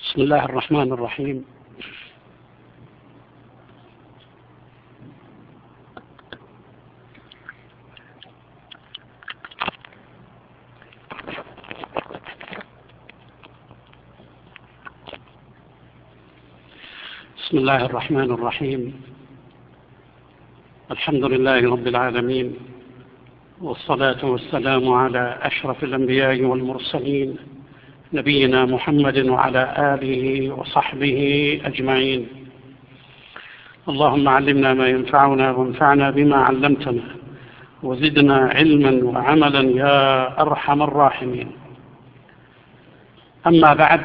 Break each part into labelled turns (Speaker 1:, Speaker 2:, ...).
Speaker 1: بسم الله الرحمن الرحيم. بسم الله الرحمن الرحيم. الحمد لله رب العالمين، والصلاة والسلام على أشرف الأنبياء والمرسلين نبينا محمد وعلى آله وصحبه أجمعين. اللهم علمنا ما ينفعنا وانفعنا بما علمتنا وزدنا علما وعملا يا أرحم الراحمين. أما بعد،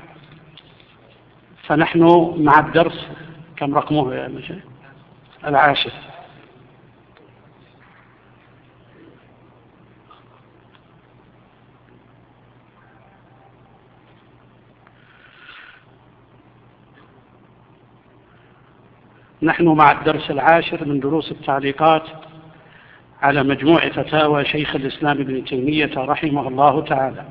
Speaker 1: فنحن مع الدرس كم رقمه يا مشايخ؟ 10. نحن مع الدرس 10 من دروس التعليقات على مجموع فتاوى شيخ الإسلام ابن تيمية رحمه الله تعالى.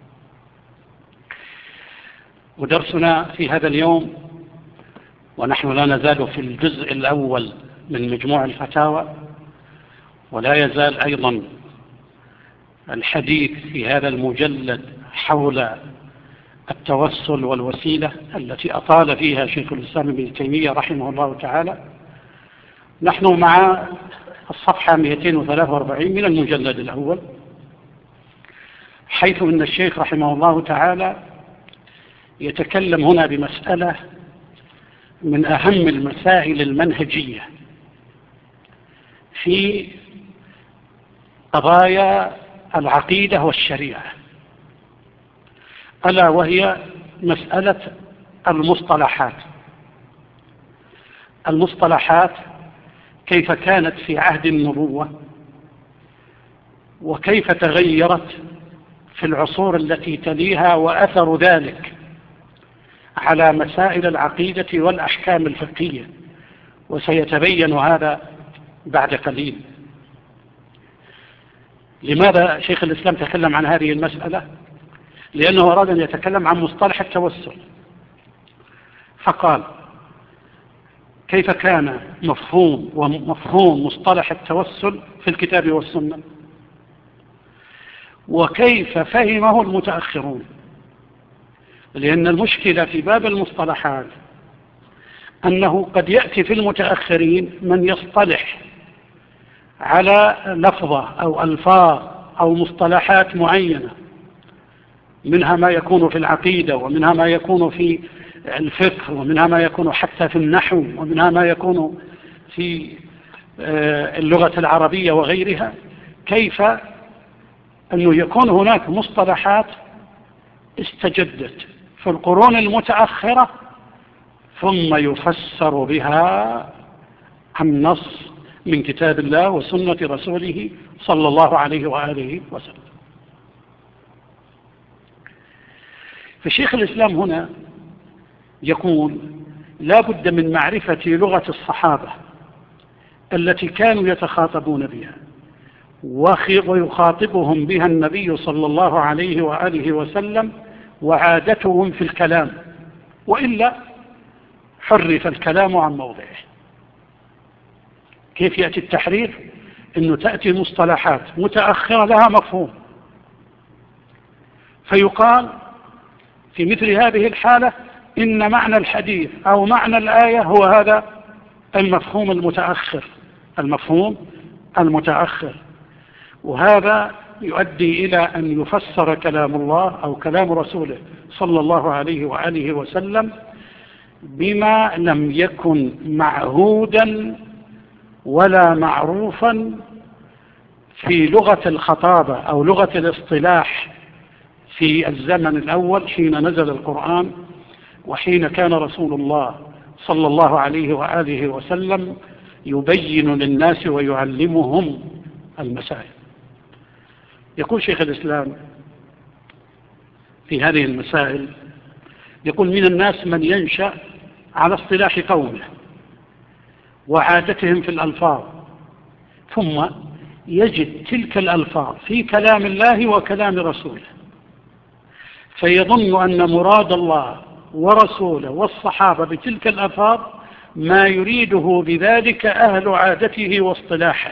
Speaker 1: ودرسنا في هذا اليوم، ونحن لا نزال في الجزء الأول من مجموع الفتاوى، ولا يزال أيضا الحديث في هذا المجلد حول التوسل والوسيلة التي أطال فيها شيخ الإسلام ابن تيمية رحمه الله تعالى. نحن مع الصفحة 243 من المجلد الأول، حيث أن الشيخ رحمه الله تعالى يتكلم هنا بمسألة من أهم المسائل المنهجية في قضايا العقيدة والشريعة، ألا وهي مسألة المصطلحات كيف كانت في عهد النبوة، وكيف تغيرت في العصور التي تليها، وأثر ذلك على مسائل العقيدة والأحكام الفقهية، وسيتبين هذا بعد قليل. لماذا شيخ الإسلام تكلم عن هذه المسألة؟ لأنه أراد أن يتكلم عن مصطلح التوسل، فقال كيف كان مفهوم مصطلح التوسل في الكتاب والسنة، وكيف فهمه المتأخرون. لأن المشكلة في باب المصطلحات أنه قد يأتي في المتأخرين من يصطلح على لفظة أو ألفاظ أو مصطلحات معينة، منها ما يكون في العقيدة، ومنها ما يكون في الفقه، ومنها ما يكون حتى في النحو، ومنها ما يكون في اللغة العربية وغيرها. كيف أنه يكون هناك مصطلحات استجدت في القرون المتأخرة ثم يفسر بها النص من كتاب الله وسنة رسوله صلى الله عليه وآله وسلم. فشيخ الإسلام هنا يقول لا بد من معرفة لغة الصحابة التي كانوا يتخاطبون بها ويخاطبهم بها النبي صلى الله عليه وآله وسلم، وعادتهم في الكلام، وإلا حرف الكلام عن موضعه. كيف يأتي التحريف؟ إنه تأتي مصطلحات متأخرة لها مفهوم، فيقال في مثل هذه الحالة إن معنى الحديث أو معنى الآية هو هذا المفهوم المتأخر. وهذا يؤدي إلى أن يفسر كلام الله أو كلام رسوله صلى الله عليه وآله وسلم بما لم يكن معهودا ولا معروفا في لغة الخطابة أو لغة الاصطلاح في الزمن الأول حين نزل القرآن، وحين كان رسول الله صلى الله عليه وآله وسلم يبين للناس ويعلمهم المسائل. يقول شيخ الإسلام في هذه المسائل، يقول من الناس من ينشأ على اصطلاح قومه وعادتهم في الألفاظ، ثم يجد تلك الألفاظ في كلام الله وكلام رسوله، فيظن أن مراد الله ورسوله والصحابة بتلك الألفاظ ما يريده بذلك أهل عادته واصطلاحه،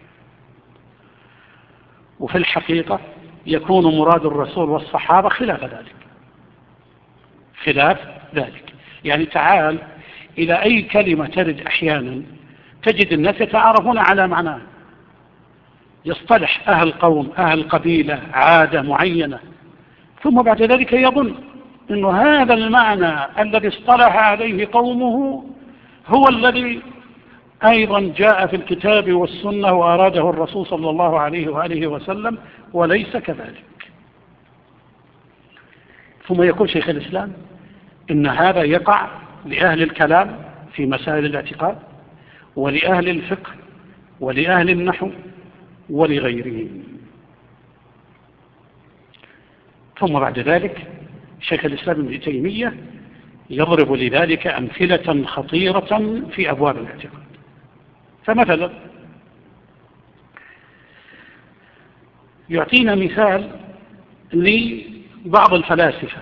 Speaker 1: وفي الحقيقة يكون مراد الرسول والصحابة خلاف ذلك. خلاف ذلك يعني تعال إلى أي كلمة ترد أحيانا تجد الناس يتعارفون على معناه، يصطلح أهل قوم أهل قبيلة عادة معينة، ثم بعد ذلك يظن أن هذا المعنى الذي اصطلح عليه قومه هو الذي أيضا جاء في الكتاب والسنة وأراده الرسول صلى الله عليه وآله وسلم، وليس كذلك. ثم يقول شيخ الإسلام إن هذا يقع لأهل الكلام في مسائل الاعتقاد، ولأهل الفقه، ولأهل النحو، ولغيرهم. ثم بعد ذلك شيخ الإسلام ابن تيمية يضرب لذلك أمثلة خطيرة في أبواب الاعتقاد. فمثلا يعطينا مثال لبعض الفلاسفة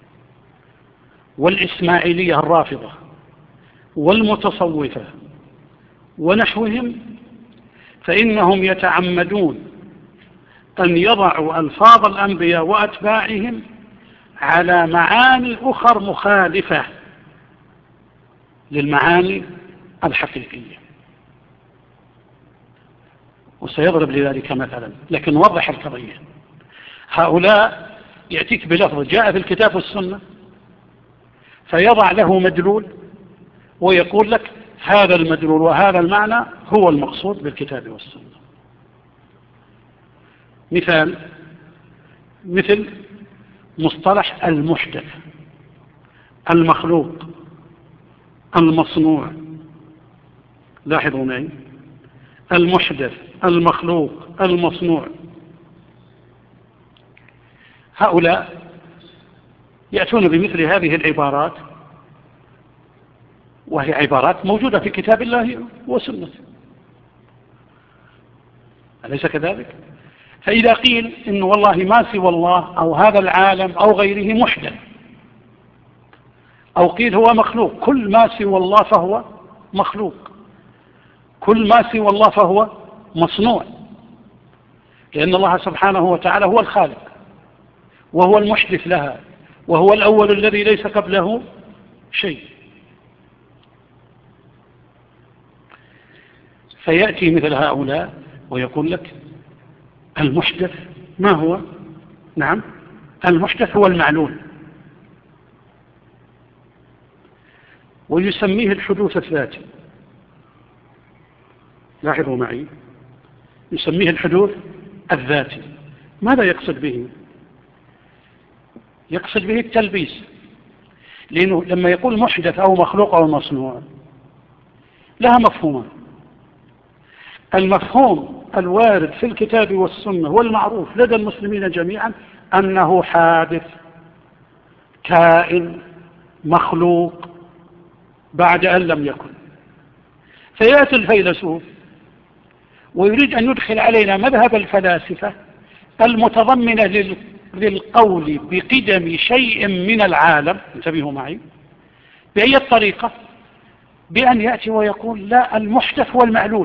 Speaker 1: والإسماعيلية الرافضة والمتصوفة ونحوهم، فإنهم يتعمدون أن يضعوا ألفاظ الأنبياء وأتباعهم على معاني أخر مخالفة للمعاني الحقيقية. وسيضرب لذلك مثلا، لكن وضح القضية. هؤلاء يأتيك بلفظ جاء في الكتاب والسنة فيضع له مدلول ويقول لك هذا المدلول وهذا المعنى هو المقصود بالكتاب والسنة. مثل مصطلح المحدث، المخلوق، المصنوع. لاحظوا معي، المحدث، المخلوق، المصنوع. هؤلاء يأتون بمثل هذه العبارات، وهي عبارات موجودة في كتاب الله وسنته، أليس كذلك؟ فإذا قيل إن والله ما سوى الله أو هذا العالم أو غيره محدث، أو قيل هو مخلوق، كل ما سوى الله فهو مخلوق، كل ما سوى الله فهو مصنوع، لأن الله سبحانه وتعالى هو الخالق وهو المحدث لها، وهو الأول الذي ليس قبله شيء. فيأتي مثل هؤلاء ويقول لك المحدث ما هو؟ نعم، المحدث هو المعلول، ويسميه الحدوث الذاتي. لاحظوا معي، يسميه الحدوث الذاتي. ماذا يقصد به؟ يقصد به التلبيس، لأنه لما يقول محدث أو مخلوق أو مصنوع لها مفهومان. المفهوم الوارد في الكتاب والسنة والمعروف لدى المسلمين جميعا أنه حادث، كائن، مخلوق بعد أن لم يكن. فيأتي الفيلسوف ويريد أن يدخل علينا مذهب الفلاسفة المتضمنة للقول بقدم شيء من العالم، انتبهوا معي، بأي طريقة؟ بأن يأتي ويقول لا، المحدث هو المعلول،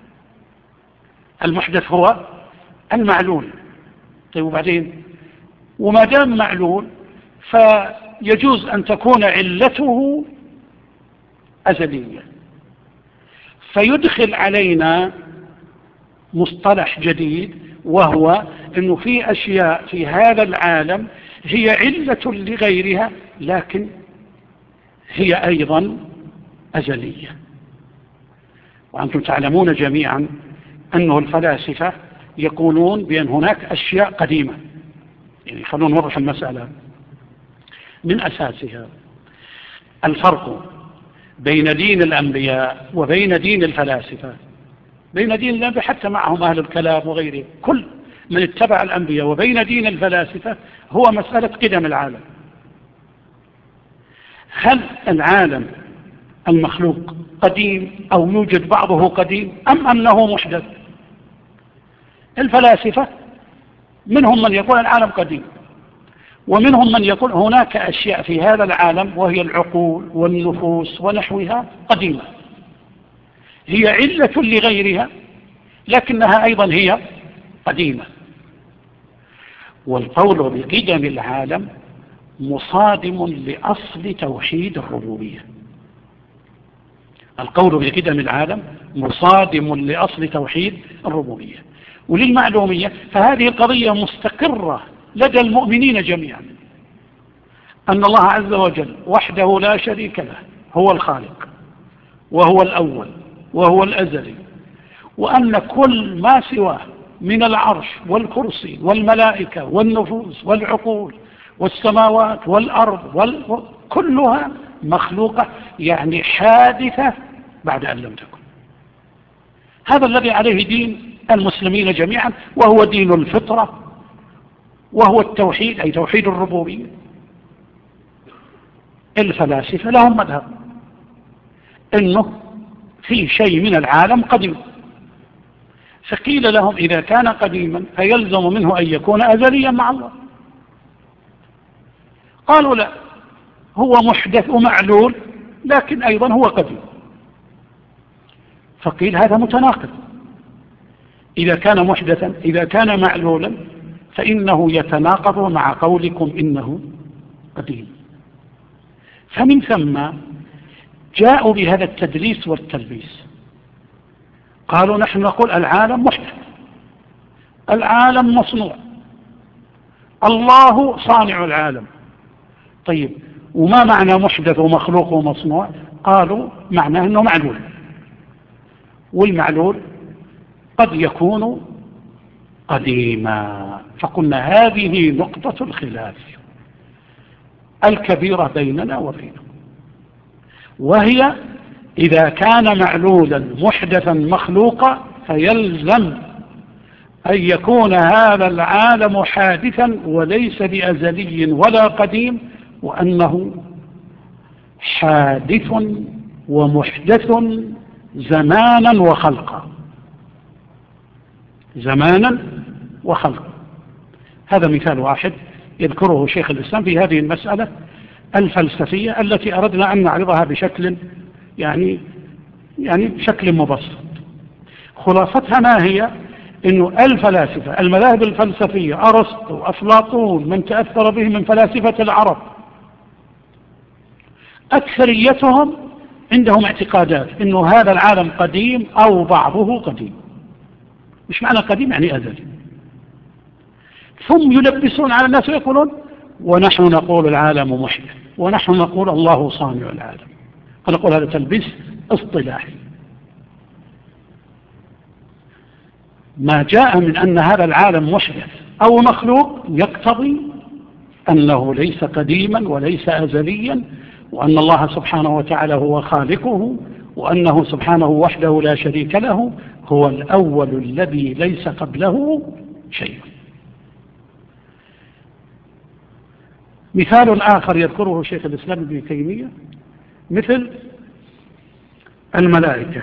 Speaker 1: المحدث هو المعلول. طيب وبعدين؟ وما دام معلول فيجوز أن تكون علته أزلية. فيدخل علينا مصطلح جديد، وهو أنه في أشياء في هذا العالم هي علة لغيرها، لكن هي أيضا أزلية. وأنتم تعلمون جميعا أنه الفلاسفة يقولون بأن هناك أشياء قديمة. يعني خلونا نوضح المسألة من أساسها. الفرق بين دين الأنبياء وبين دين الفلاسفة، بين دين الأنبياء حتى معهم أهل الكلام وغيره، كل من اتبع الأنبياء، وبين دين الفلاسفة هو مسألة قدم العالم. هل العالم المخلوق قديم أو يوجد بعضه قديم أم أنه محدث؟ الفلاسفة منهم من يقول العالم قديم، ومنهم من يقول هناك أشياء في هذا العالم وهي العقول والنفوس ونحوها قديمة، هي علة لغيرها لكنها أيضا هي قديمة. والقول بقدم العالم مصادم لأصل توحيد الربوبية. القول بقدم العالم مصادم لأصل توحيد الربوبية. وللمعلومية فهذه القضية مستقرة لدى المؤمنين جميعا، أن الله عز وجل وحده لا شريك له هو الخالق وهو الأول وهو الأزلي، وأن كل ما سواه من العرش والكرسي والملائكة والنفوس والعقول والسماوات والأرض كلها مخلوقة، يعني حادثة بعد أن لم تكن. هذا الذي عليه دين المسلمين جميعا، وهو دين الفطرة، وهو التوحيد أي توحيد الربوبية. الفلاسفة لهم مذهب إنه في شيء من العالم قديم، فقيل لهم إذا كان قديما فيلزم منه أن يكون أزليا مع الله. قالوا لا، هو محدث ومعلول لكن أيضا هو قديم. فقيل هذا متناقض، إذا كان محدثا إذا كان معلولا فإنه يتناقض مع قولكم إنه قديم. فمن ثم جاءوا بهذا التدليس والتلبيس، قالوا نحن نقول العالم محدث، العالم مصنوع، الله صانع العالم. طيب وما معنى محدث ومخلوق ومصنوع؟ قالوا معناه أنه معلول، والمعلول قد يكون قديما. فقلنا هذه نقطة الخلاف الكبيرة بيننا وبينهم، وهي إذا كان معلولا محدثا مخلوقا فيلزم أن يكون هذا العالم حادثا وليس بأزلي ولا قديم، وأنه حادث ومحدث زمانا وخلقا، زمانا وخلقا. هذا مثال واحد يذكره شيخ الإسلام في هذه المسألة الفلسفية التي أردنا أن نعرضها بشكل يعني بشكل مبسط. خلاصتها ما هي؟ إنه الفلاسفة المذاهب الفلسفية أرسطو أفلاطون من تأثر به من فلاسفة العرب، أكثريتهم عندهم اعتقادات إنه هذا العالم قديم أو بعضه قديم. مش معنى قديم يعني أزلي. ثم يلبسون على الناس ويقولون ونحن نقول العالم محدث، ونحن نقول الله صانع العالم. فنقول هذا تلبيس اصطلاحي. ما جاء من أن هذا العالم محدث أو مخلوق يقتضي أنه ليس قديما وليس أزليا، وأن الله سبحانه وتعالى هو خالقه، وأنه سبحانه وحده لا شريك له هو الأول الذي ليس قبله شيء. مثال آخر يذكره شيخ الإسلام ابن تيمية مثل الملائكة،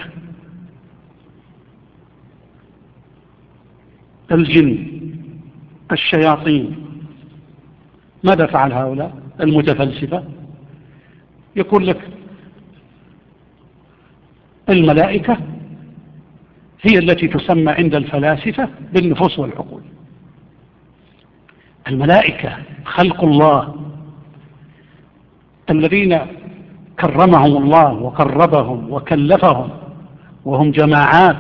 Speaker 1: الجن، الشياطين. ماذا فعل هؤلاء المتفلسفة؟ يقول لك الملائكة هي التي تسمى عند الفلاسفة بالنفوس والعقول. الملائكة خلق الله الذين كرمهم الله وقربهم وكلفهم، وهم جماعات،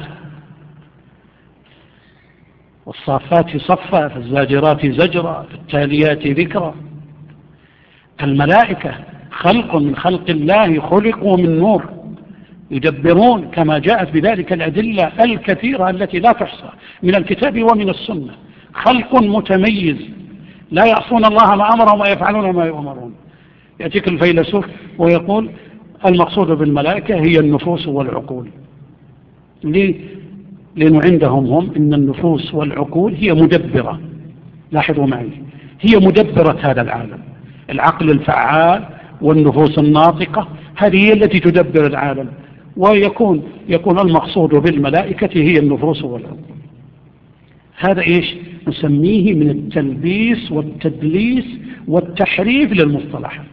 Speaker 1: والصافات صفا فالزاجرات زجرا فالتاليات ذكرا. الملائكة خلق من خلق الله، خلقوا من نور، يدبرون كما جاءت بذلك الأدلة الكثيرة التي لا تحصى من الكتاب ومن السنة. خلق متميز لا يعصون الله ما أمرهم ويفعلون ما يؤمرون. يأتيك الفيلسوف ويقول المقصود بالملائكة هي النفوس والعقول. ليه؟ لأنه عندهم هم إن النفوس والعقول هي مدبرة. لاحظوا معي، هي مدبرة هذا العالم. العقل الفعال والنفوس الناطقة هذه هي التي تدبر العالم، ويكون المقصود بالملائكة هي النفوس والعقول. هذا إيش نسميه من التلبيس والتدليس والتحريف للمصطلحات.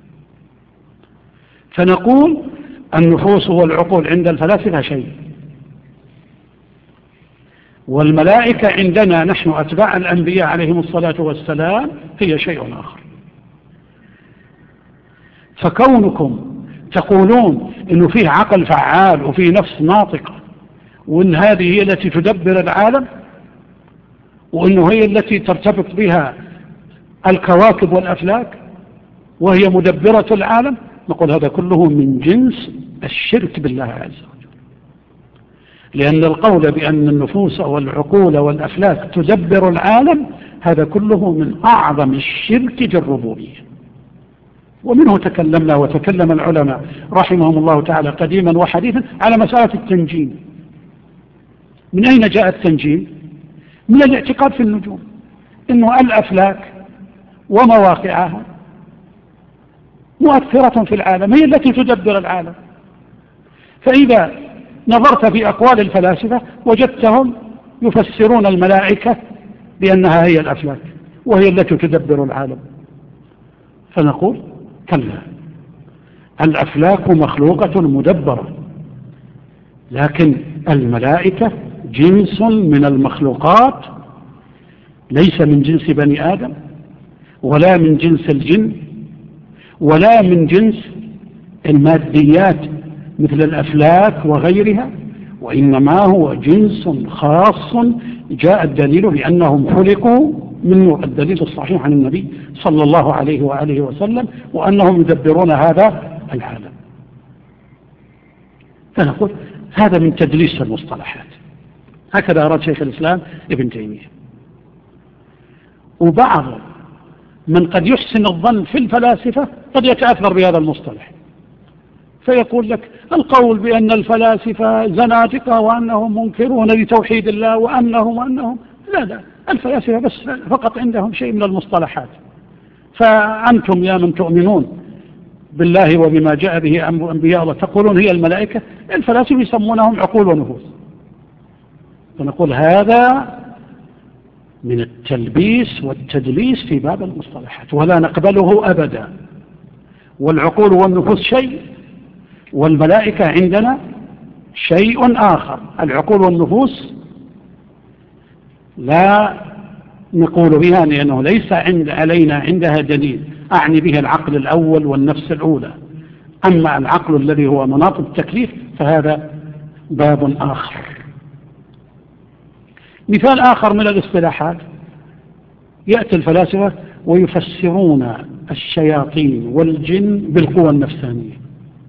Speaker 1: فنقول النفوس والعقول عند الفلاسفة شيء، والملائكة عندنا نحن أتباع الأنبياء عليهم الصلاة والسلام هي شيء آخر. فكونكم تقولون إنه فيه عقل فعال وفيه نفس ناطقة، وإن هذه هي التي تدبر العالم، وإنه هي التي ترتبط بها الكواكب والأفلاك وهي مدبرة العالم، نقول هذا كله من جنس الشرك بالله عز وجل. لأن القول بأن النفوس والعقول والأفلاك تدبر العالم هذا كله من أعظم الشرك في الربوبية. ومنه تكلمنا وتكلم العلماء رحمهم الله تعالى قديما وحديثا على مسألة التنجيم. من أين جاء التنجيم؟ من الاعتقاد في النجوم، إنه الأفلاك ومواقعها مؤثرة في العالم، هي التي تدبر العالم. فإذا نظرت في أقوال الفلاسفة وجدتهم يفسرون الملائكة بأنها هي الأفلاك وهي التي تدبر العالم. فنقول كلا، الأفلاك مخلوقة مدبرة، لكن الملائكة جنس من المخلوقات ليس من جنس بني آدم ولا من جنس الجن ولا من جنس الماديات مثل الأفلاك وغيرها، وإنما هو جنس خاص جاء الدليل بأنهم خلقوا منه، الدليل الصحيح عن النبي صلى الله عليه وآله وسلم، وأنهم يدبرون هذا العالم. فنقول هذا من تدليس المصطلحات، هكذا أراد شيخ الإسلام ابن تيمية. وبعض من قد يحسن الظن في الفلاسفة قد يتأثر بهذا المصطلح، فيقول لك القول بأن الفلاسفة زنادقة وأنهم منكرون لتوحيد الله وأنهم لا، الفلاسفة بس فقط عندهم شيء من المصطلحات، فأنتم يا من تؤمنون بالله وبما جاء به أنبياء الله تقولون هي الملائكة، الفلاسفة يسمونهم عقول ونفوس. فنقول هذا من التلبيس والتدليس في باب المصطلحات، ولا نقبله أبدا. والعقول والنفوس شيء، والملائكة عندنا شيء آخر. العقول والنفوس لا نقول بها لأنه ليس علينا عندها دليل، أعني به العقل الأول والنفس الأولى. أما العقل الذي هو مناط التكليف فهذا باب آخر. مثال آخر من الاصطلاحات، يأتي الفلاسفة ويفسرون الشياطين والجن بالقوى النفسانية.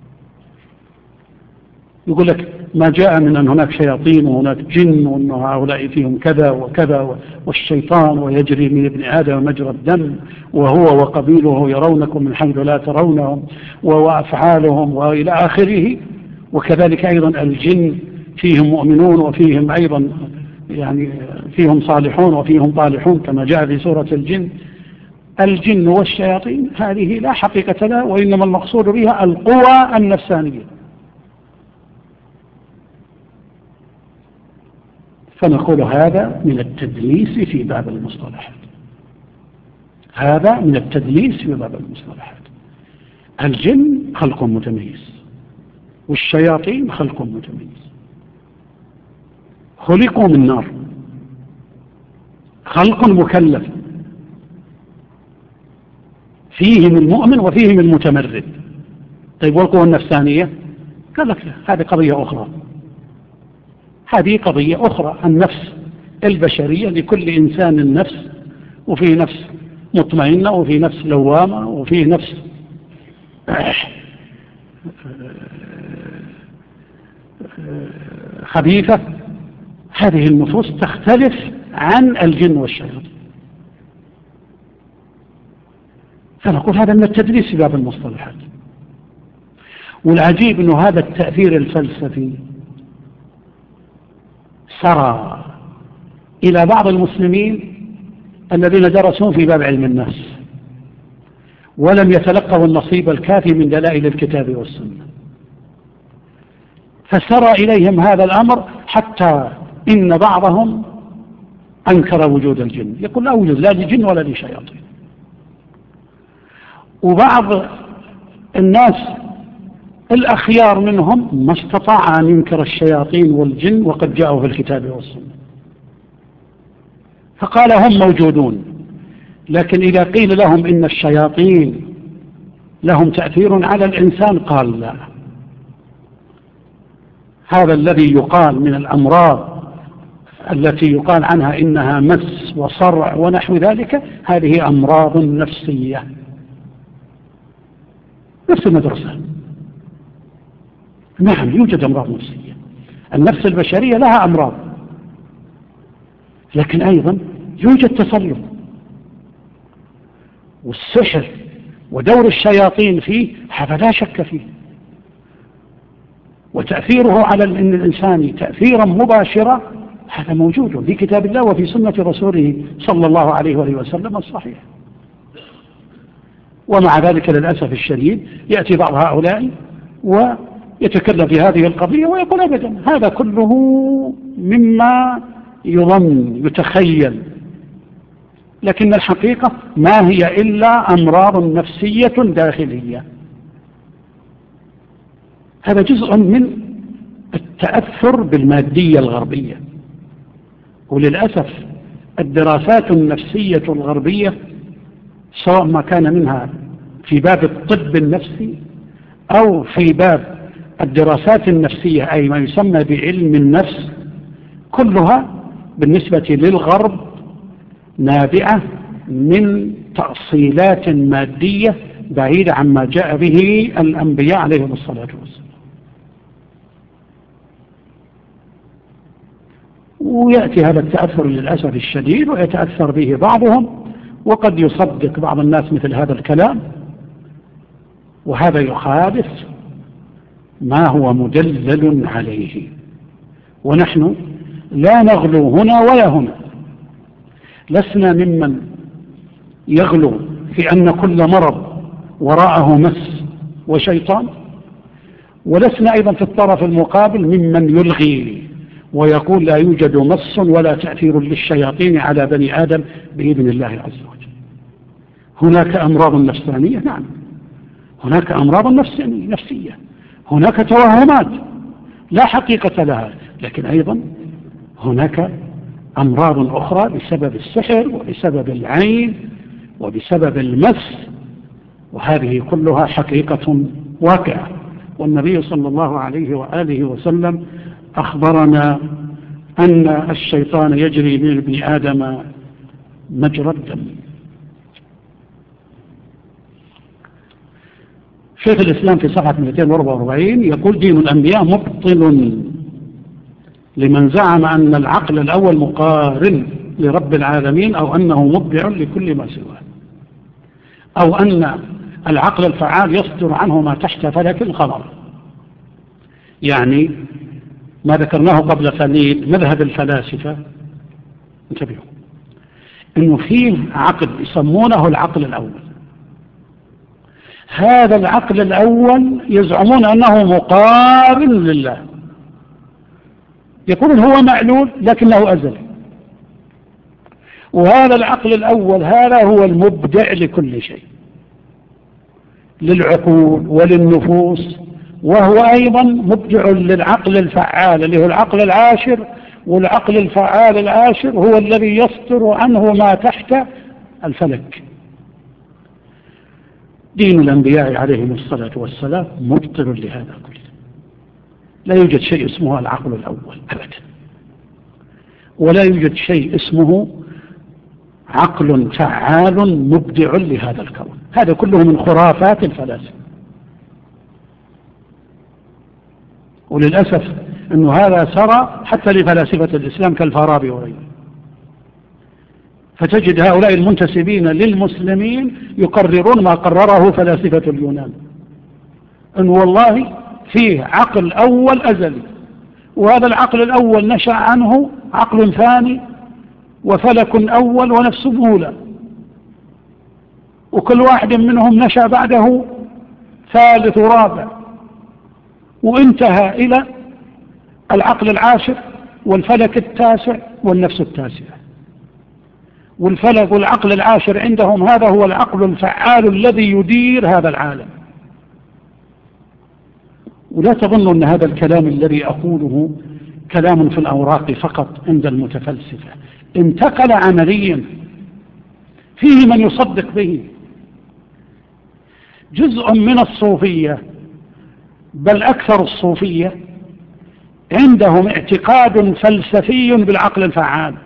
Speaker 1: يقول لك ما جاء من أن هناك شياطين وهناك جن وأن هؤلاء فيهم كذا وكذا، والشيطان ويجري من ابن آدم مجرى الدم وهو وقبيله يرونكم من حيث لا ترونهم وأفعالهم وإلى آخره. وكذلك أيضا الجن فيهم مؤمنون وفيهم أيضا يعني فيهم صالحون وفيهم طالحون كما جاء في سورة الجن. الجن والشياطين هذه لا حقيقة لها، وإنما المقصود بها القوى النفسانية. فنقول هذا من التدليس في باب المصطلحات، هذا من التدليس في باب المصطلحات. الجن خلق متميز والشياطين خلق متميز، خلقوا من نار، خلق مكلف، فيهم المؤمن وفيهم المتمرد. طيب والقوى النفسانية؟ قال لك هذه قضية أخرى، هذه قضية أخرى. النفس البشرية لكل إنسان النفس، وفيه نفس مطمئنة وفيه نفس لوامة وفيه نفس خبيثة. هذه النفوس تختلف عن الجن والشياطين. فنقول هذا من التدليس في باب المصطلحات. والعجيب أنه هذا التأثير الفلسفي سرى إلى بعض المسلمين الذين درسوا في باب علم النفس ولم يتلقوا النصيب الكافي من دلائل الكتاب والسنة، فسرى إليهم هذا الأمر حتى إن بعضهم أنكر وجود الجن، يقول لا وجود لا لجن ولا لشياطين. وبعض الناس الأخيار منهم ما استطاع أن ينكر الشياطين والجن وقد جاءوا في الكتاب والسنة، فقال هم موجودون، لكن إذا قيل لهم إن الشياطين لهم تأثير على الإنسان قال لا، هذا الذي يقال من الأمراض التي يقال عنها إنها مس وصرع ونحو ذلك، هذه أمراض نفسية. نفس المدرسة، نعم يوجد أمراض نفسية، النفس البشرية لها أمراض، لكن أيضا يوجد تسلط، والسحر ودور الشياطين فيه هذا لا شك فيه، وتأثيره على الإنسان تأثيرا مباشرا هذا موجود في كتاب الله وفي سنة رسوله صلى الله عليه وآله وسلم الصحيح. ومع ذلك للأسف الشديد يأتي بعض هؤلاء ويتكلم في هذه القضية ويقول أبدا هذا كله مما يظن يتخيل، لكن الحقيقة ما هي إلا أمراض نفسية داخلية. هذا جزء من التأثر بالمادية الغربية، وللأسف الدراسات النفسية الغربية سواء ما كان منها في باب الطب النفسي أو في باب الدراسات النفسية أي ما يسمى بعلم النفس، كلها بالنسبة للغرب نابعة من تأصيلات مادية بعيدة عما جاء به الأنبياء عليهم الصلاة والسلام. ويأتي هذا التأثر للأسف الشديد ويتأثر به بعضهم، وقد يصدق بعض الناس مثل هذا الكلام، وهذا يخالف ما هو مدلل عليه. ونحن لا نغلو هنا ولا هنا، لسنا ممن يغلو في أن كل مرض وراءه مس وشيطان، ولسنا أيضا في الطرف المقابل ممن يلغي ويقول لا يوجد مس ولا تأثير للشياطين على بني آدم بإذن الله عز وجل. هناك أمراض نفسانية، نعم هناك أمراض نفسية، هناك توهمات لا حقيقة لها، لكن أيضا هناك أمراض أخرى بسبب السحر وبسبب العين وبسبب المس، وهذه كلها حقيقة واقعة. والنبي صلى الله عليه وآله وسلم أخبرنا أن الشيطان يجري من ابن آدم مجرى الدم. شيخ الإسلام في صفحة 244 يقول دين الأنبياء مبطل لمن زعم أن العقل الأول مقارن لرب العالمين، أو أنه مبدع لكل ما سواه، أو أن العقل الفعال يصدر عنه ما تحت فلك القمر. يعني ما ذكرناه قبل قليل مذهب الفلاسفة، انتبهوا إنه فيه عقل يسمونه العقل الأول، هذا العقل الأول يزعمون أنه مقارن لله، يقولون هو معلول لكنه أزلي، وهذا العقل الأول هذا هو المبدع لكل شيء، للعقول وللنفوس، وهو أيضا مبدع للعقل الفعال اللي هو العقل العاشر، والعقل الفعال العاشر هو الذي يصدر عنه ما تحت الفلك. دين الأنبياء عليهم الصلاة والسلام مبطل لهذا كله، لا يوجد شيء اسمه العقل الأول أبدا، ولا يوجد شيء اسمه عقل فعال مبدع لهذا الكون، هذا كله من خرافات الفلاسفة. وللأسف أنه هذا سرى حتى لفلاسفة الإسلام كالفارابي وغيره، فتجد هؤلاء المنتسبين للمسلمين يقررون ما قرره فلاسفة اليونان، أن والله فيه عقل أول أزلي، وهذا العقل الأول نشأ عنه عقل ثاني وفلك أول ونفس أولى، وكل واحد منهم نشأ بعده ثالث ورابع، وانتهى إلى العقل العاشر والفلك التاسع والنفس التاسعة. والفلك والعقل العاشر عندهم هذا هو العقل الفعال الذي يدير هذا العالم. ولا تظنوا أن هذا الكلام الذي أقوله كلام في الأوراق فقط عند المتفلسفة، انتقل عمليا، فيه من يصدق به. جزء من الصوفية بل أكثر الصوفية عندهم اعتقاد فلسفي بالعقل الفعال،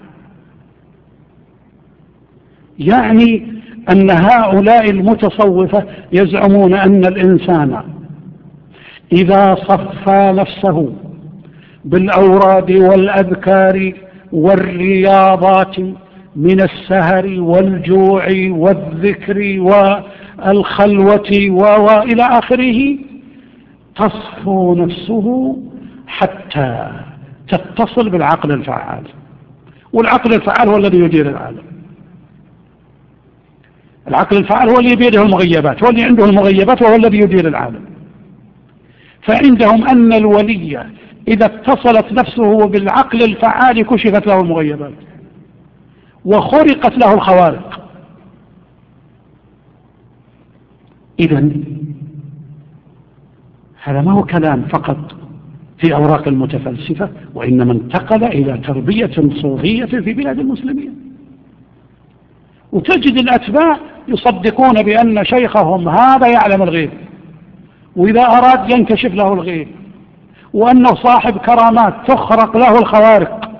Speaker 1: يعني أن هؤلاء المتصوفة يزعمون أن الإنسان إذا صفى نفسه بالأوراد والأذكار والرياضات من السهر والجوع والذكر والخلوة وإلى آخره، تصفو نفسه حتى تتصل بالعقل الفعال. والعقل الفعال هو الذي يدير العالم. العقل الفعال هو اللي بيده المغيبات، هو اللي عنده المغيبات، وهو الذي يدير العالم. فعندهم أن الولي إذا اتصلت نفسه بالعقل الفعال كشفت له المغيبات وخرقت له الخوارق. إذن هذا ما هو كلام فقط في أوراق المتفلسفة، وإنما انتقل إلى تربية صوفية في بلاد المسلمين. وتجد الأتباع يصدقون بأن شيخهم هذا يعلم الغيب، وإذا أراد ينكشف له الغيب، وأنه صاحب كرامات تخرق له الخوارق.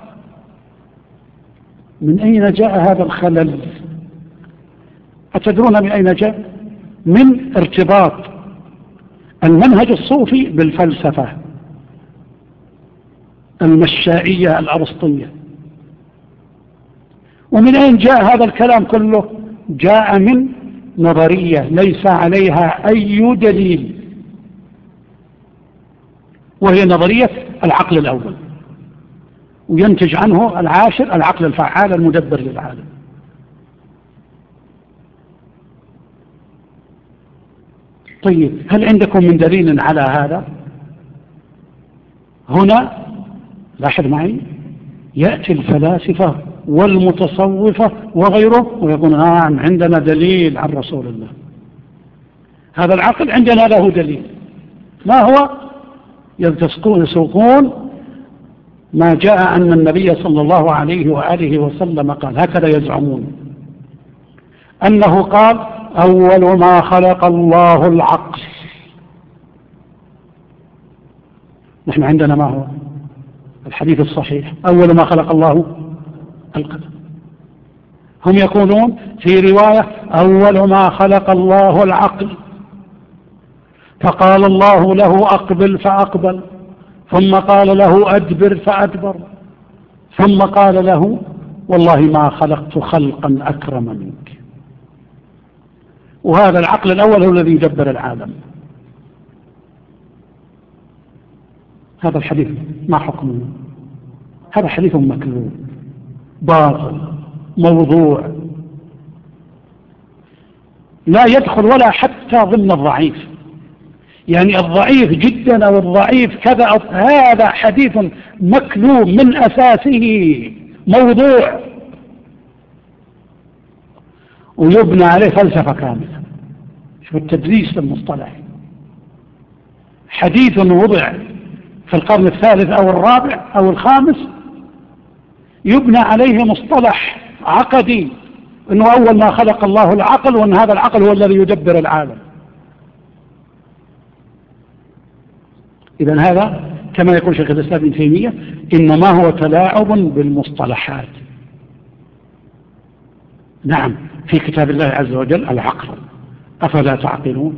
Speaker 1: من أين جاء هذا الخلل؟ أتدرون من أين جاء؟ من ارتباط المنهج الصوفي بالفلسفة المشائية الأرسطية. ومن أين جاء هذا الكلام كله؟ جاء من نظرية ليس عليها أي دليل، وهي نظرية العقل الأول، وينتج عنه العاشر العقل الفعال المدبر للعالم. طيب، هل عندكم من دليل على هذا؟ هنا لاحظ معي، يأتي الفلاسفة والمتصوفة وغيره ويقول نعم عندنا دليل عن رسول الله، هذا العقل عندنا له دليل. ما هو؟ يسوقون ما جاء أن النبي صلى الله عليه وآله وسلم قال، هكذا يزعمون أنه قال أول ما خلق الله العقل. نحن عندنا ما هو الحديث الصحيح، أول ما خلق الله القلم. هم يقولون في رواية أول ما خلق الله العقل، فقال الله له أقبل فأقبل، ثم قال له أدبر فأدبر، ثم قال له والله ما خلقت خلقا أكرم منك. وهذا العقل الأول هو الذي يدبر العالم. هذا الحديث ما حكمه؟ هذا حديث مكذوب باطل موضوع، لا يدخل ولا حتى ضمن الضعيف، يعني الضعيف جدا أو الضعيف كذا، هذا حديث مكذوب من أساسه، موضوع، ويبنى عليه فلسفة كاملة. شوف التدريس المصطلح، حديث وضع في القرن الثالث أو الرابع أو الخامس يبنى عليه مصطلح عقدي أنه أول ما خلق الله العقل، وأن هذا العقل هو الذي يدبر العالم. إذن هذا كما يقول شيخ الإسلام ابن تيمية إنما هو تلاعب بالمصطلحات. نعم، في كتاب الله عز وجل العقل، أفلا تعقلون؟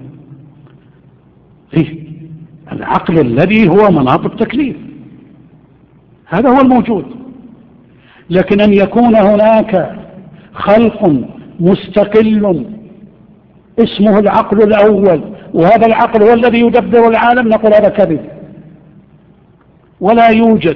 Speaker 1: فيه العقل الذي هو مناط التكليف، هذا هو الموجود. لكن أن يكون هناك خلق مستقل اسمه العقل الأول، وهذا العقل هو الذي يدبر العالم، نقول هذا كذب ولا يوجد.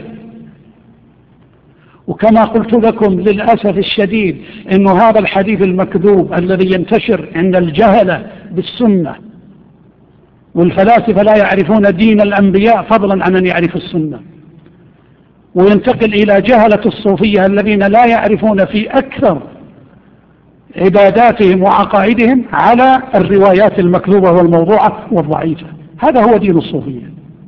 Speaker 1: وكما قلت لكم للأسف الشديد أن هذا الحديث المكذوب الذي ينتشر عند الجهلة بالسنة، والفلاسفة لا يعرفون دين الأنبياء فضلا عن أن يعرفوا السنة، وينتقل إلى جهلة الصوفية الذين لا يعرفون في أكثر عباداتهم وعقائدهم على الروايات المكذوبة والموضوعة والضعيفة. هذا هو دين الصوفية.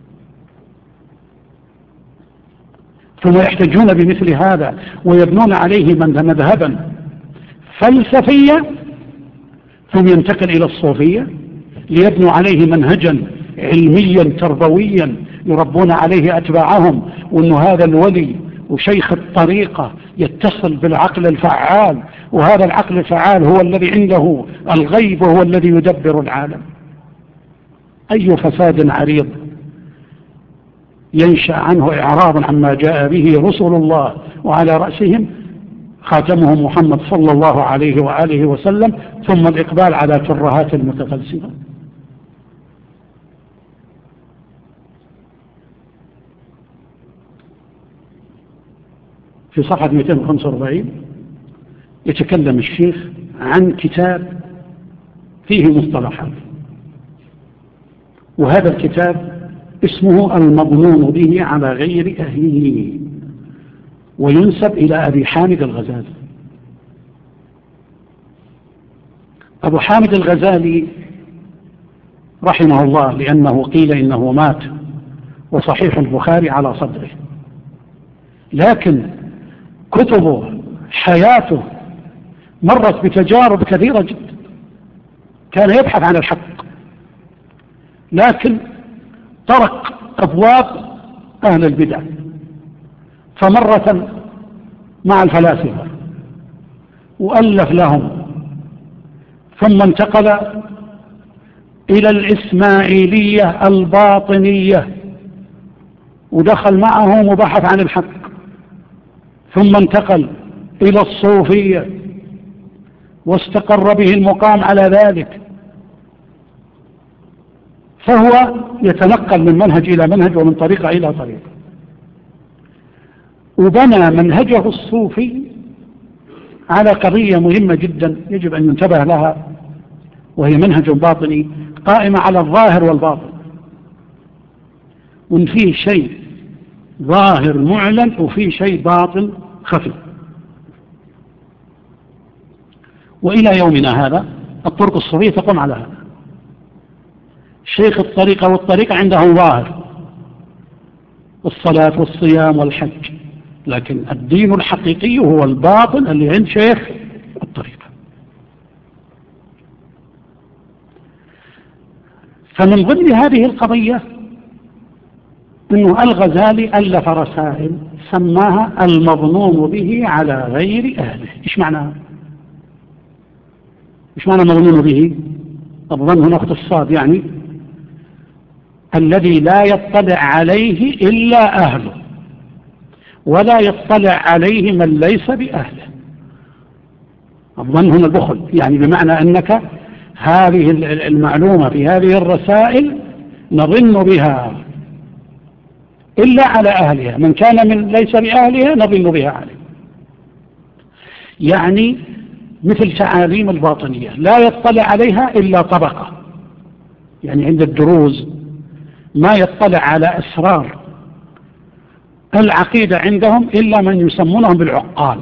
Speaker 1: ثم يحتجون بمثل هذا ويبنون عليه مذهبا فلسفيا، ثم ينتقل إلى الصوفية ليبنوا عليه منهجا علميا تربويا يربون عليه أتباعهم، وأن هذا الولي وشيخ الطريقة يتصل بالعقل الفعال، وهذا العقل الفعال هو الذي عنده الغيب وهو الذي يدبر العالم. أي فساد عريض ينشأ عنه إعراض عما جاء به رسل الله، وعلى رأسهم خاتمهم محمد صلى الله عليه وآله وسلم، ثم الإقبال على ترهات المتفلسفة. في صفحة 245 يتكلم الشيخ عن كتاب فيه مصطلحات، وهذا الكتاب اسمه المظنون به على غير أهله، وينسب إلى أبي حامد الغزالي. أبو حامد الغزالي رحمه الله، لأنه قيل إنه مات وصحيح البخاري على صدره، لكن كتبه حياته مرت بتجارب كثيرة جدا. كان يبحث عن الحق، لكن طرق أبواب أهل البدع، فمرة مع الفلاسفة وألف لهم، ثم انتقل إلى الإسماعيلية الباطنية ودخل معهم وبحث عن الحق، ثم انتقل إلى الصوفية واستقر به المقام على ذلك، فهو يتنقل من منهج إلى منهج ومن طريقة إلى طريقة، وبنى منهجه الصوفي على قضية مهمة جدا يجب أن ينتبه لها، وهي منهج باطني قائمة على الظاهر والباطن، وإن فيه شيء ظاهر معلن وفيه شيء باطن خفي. وإلى يومنا هذا الطرق الصوفية تقوم على هذا. شيخ الطريقة والطريقة عندهم ظاهر، الصلاة والصيام والحج، لكن الدين الحقيقي هو الباطن اللي عند شيخ الطريقة. فمن ضمن هذه القضية أنه الغزالي ألف رسائل سماها المظنون به على غير أهله. إيش معنى المظنون به؟ الظن هنا اختصاص، يعني الذي لا يطلع عليه إلا أهله، ولا يطلع عليه من ليس بأهله. الظن هنا البخل، يعني بمعنى أنك هذه المعلومة في هذه الرسائل نظن بها إلا على أهلها، من كان من ليس بأهلها نظن بها عليه. يعني مثل تعاليم الباطنية لا يطلع عليها إلا طبقة، يعني عند الدروز ما يطلع على أسرار العقيدة عندهم إلا من يسمونهم بالعقال.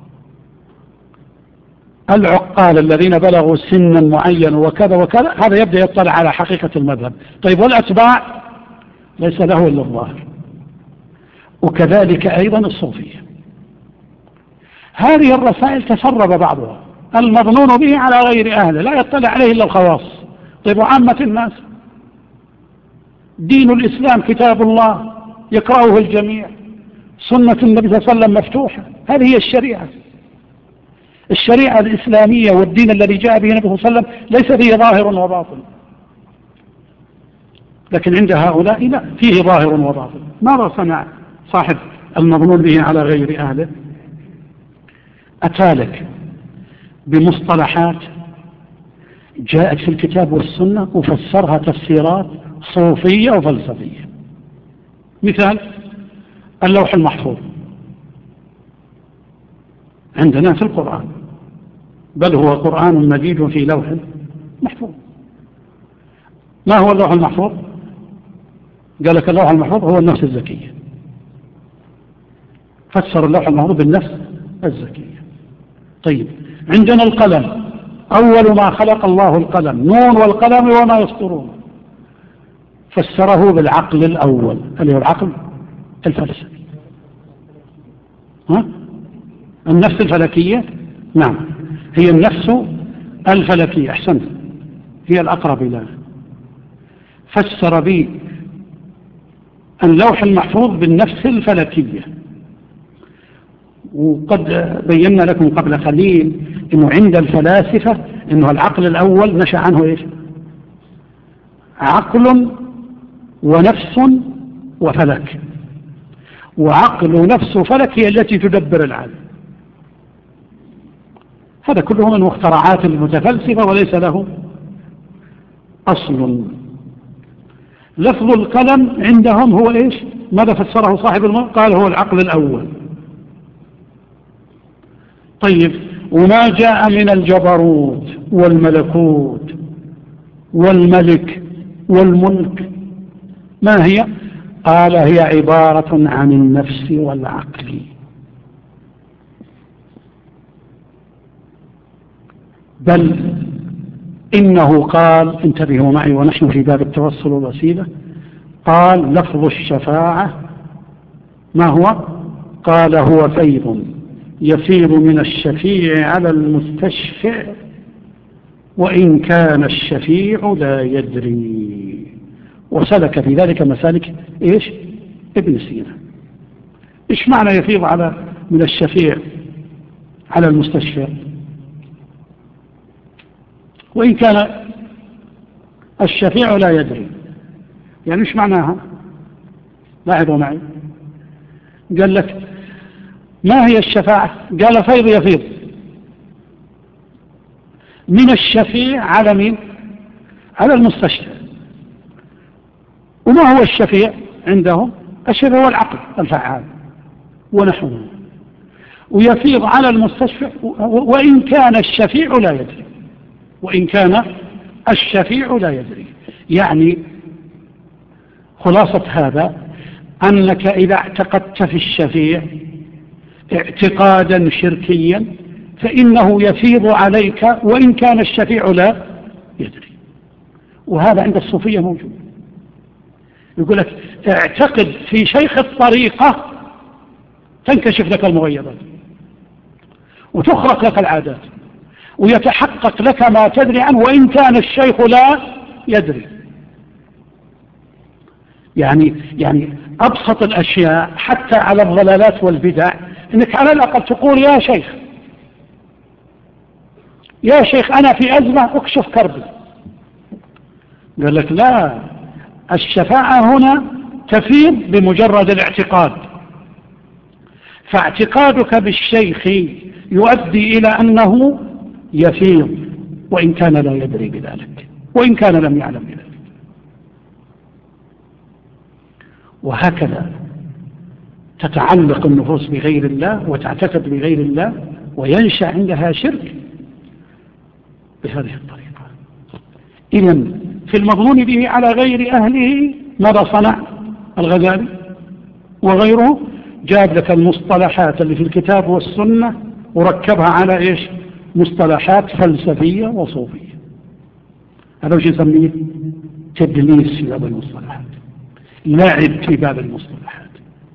Speaker 1: العقال الذين بلغوا سنا معين وكذا وكذا، هذا يبدأ يطلع على حقيقة المذهب. طيب والأتباع ليس له إلا الظاهر. وكذلك أيضا الصوفية. هذه الرسائل تسرب بعضها، المظنون به على غير أهله لا يطلع عليه إلا الخواص. طيب وعامة الناس؟ دين الإسلام كتاب الله يقرأه الجميع، سنة النبي صلى الله عليه وسلم مفتوحة، هذه هي الشريعة الإسلامية، والدين الذي جاء به النبي صلى الله عليه وسلم ليس فيه ظاهر وباطن. لكن عند هؤلاء لا، فيه ظاهر وباطن. ماذا صنع صاحب المظنون به على غير أهله؟ أتالك بمصطلحات جاءت في الكتاب والسنة وفسرها تفسيرات صوفية وفلسفية. مثال اللوح المحفوظ عندنا في القرآن، بل هو قرآن مجيد في لوح محفوظ. ما هو اللوح المحفوظ؟ قال لك اللوح المحفوظ هو النفس الزكية، فسر اللوح المحفوظ بالنفس الزكية. طيب عندنا القلم، أول ما خلق الله القلم، نون والقلم وما يسطرون، فسره بالعقل الأول اللي هو العقل الفلسفي. النفس الفلكية، نعم هي النفس الفلكية، أحسنت، هي الأقرب إلى. فسر به اللوح المحفوظ بالنفس الفلكية. وقد بينا لكم قبل قليل انه عند الفلاسفة انه العقل الاول نشأ عنه ايش؟ عقل ونفس وفلك، وعقل ونفس وفلك هي التي تدبر العالم. هذا كله من مخترعات المتفلسفة وليس له أصل. لفظ القلم عندهم هو إيش؟ ماذا فسره صاحب قال هو العقل الأول. طيب، وما جاء من الجبروت والملكوت والملك والملك ما هي؟ قال هي عبارة عن النفس والعقل. بل إنه قال، انتبهوا معي ونحن في باب التوصل والوسيلة، قال لفظ الشفاعة ما هو؟ قال هو فيض يفيض من الشفيع على المستشفع وإن كان الشفيع لا يدري. وسلك في ذلك مسالك إيش؟ ابن سينا. إيش معنى يفيض من الشفيع على المستشفع وإن كان الشفيع لا يدري؟ يعني إيش معناها؟ لاحظوا معي، قال لك ما هي الشفاعة؟ قال فيض يفيض من الشفيع على مين؟ على المستشفع. وما هو الشفيع عندهم؟ الشفيع هو العقل الفعال ونحوه. ويفيض على المستشفع وإن كان الشفيع لا يدري، وإن كان الشفيع لا يدري. يعني خلاصة هذا أنك إذا اعتقدت في الشفيع اعتقادا شركيا فإنه يفيض عليك وإن كان الشفيع لا يدري. وهذا عند الصوفية موجود. يقول لك اعتقد في شيخ الطريقة تنكشف لك المغيبات وتخرق لك العادات ويتحقق لك ما تدري عنه وإن كان الشيخ لا يدري. يعني أبسط الأشياء حتى على الضلالات والبدع إنك على الأقل تقول يا شيخ، يا شيخ أنا في أزمة أكشف كربي. قال لك لا، الشفاعة هنا تفيض بمجرد الاعتقاد، فاعتقادك بالشيخ يؤدي إلى أنه يفيض وإن كان لا يدري بذلك وإن كان لم يعلم بذلك. وهكذا تتعلق النفوس بغير الله وتعتقد بغير الله وينشأ عندها شرك بهذه الطريقة. إذن في المظنون به على غير أهله ماذا صنع الغزالي وغيره؟ جاب لك المصطلحات اللي في الكتاب والسنة وركبها على إيش؟ مصطلحات فلسفية وصوفية. هذا وش يسميه؟ تدليس في باب المصطلحات، لعب في باب المصطلحات.